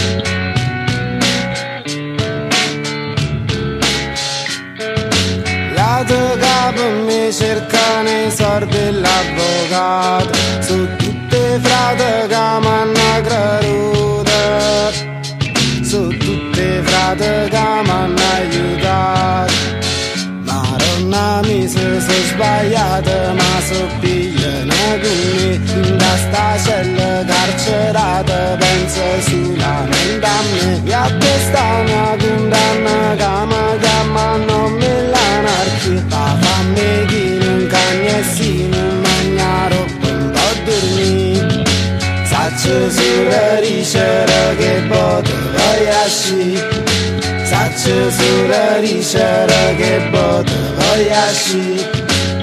Speaker 5: Lato che per me cercano i soldi e l'avvocato, su tutte frate che m'hanno creduto, su tutte frate che m'hanno aiutato. Maronna mi se sono sbagliata, ma so pigliano con me in da sta cella carcerata, penso solamente a me. E a questa mia condanna che mi chiamano me l'anarchia, la fammi chi non cagna e si non mangia roba un po' dormire. Saccio sulla ricera che botte vai a sci, saccio sulla ricera che botte vai a sci.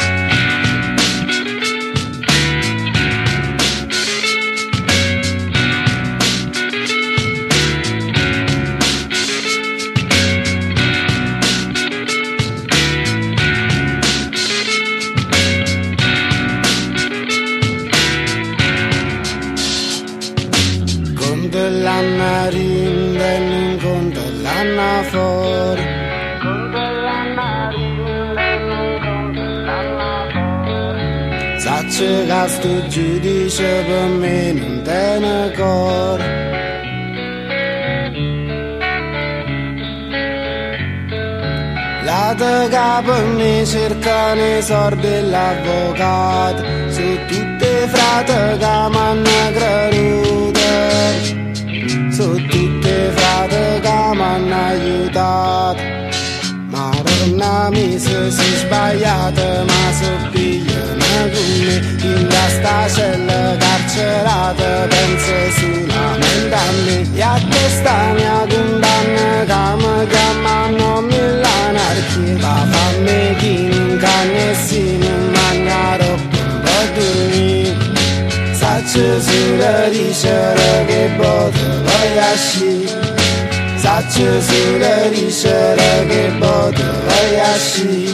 Speaker 5: Conto l'anna rinda e non conto l'anna fuori. Conto l'anna rinda e non conto l'anna fuori. Saccio che sto giudice per me non tiene cuore. Lato che per me cercano i soldi e l'avvocato, su tutte frate che m'hanno creduto, su tutte frate che m'hanno aiutato. Maronna mi se sono sbagliata, ma so pigliano con me in da sta cella carcerata, penso solamente a me. E a questa mia condanna che mi chiamano me l'anarchia, la fammi chi non cagna e si non mangia roba un po' dormire. Saccio sulla ricera che botte vai a sci, saccio sulla ricera che botte vai a sci.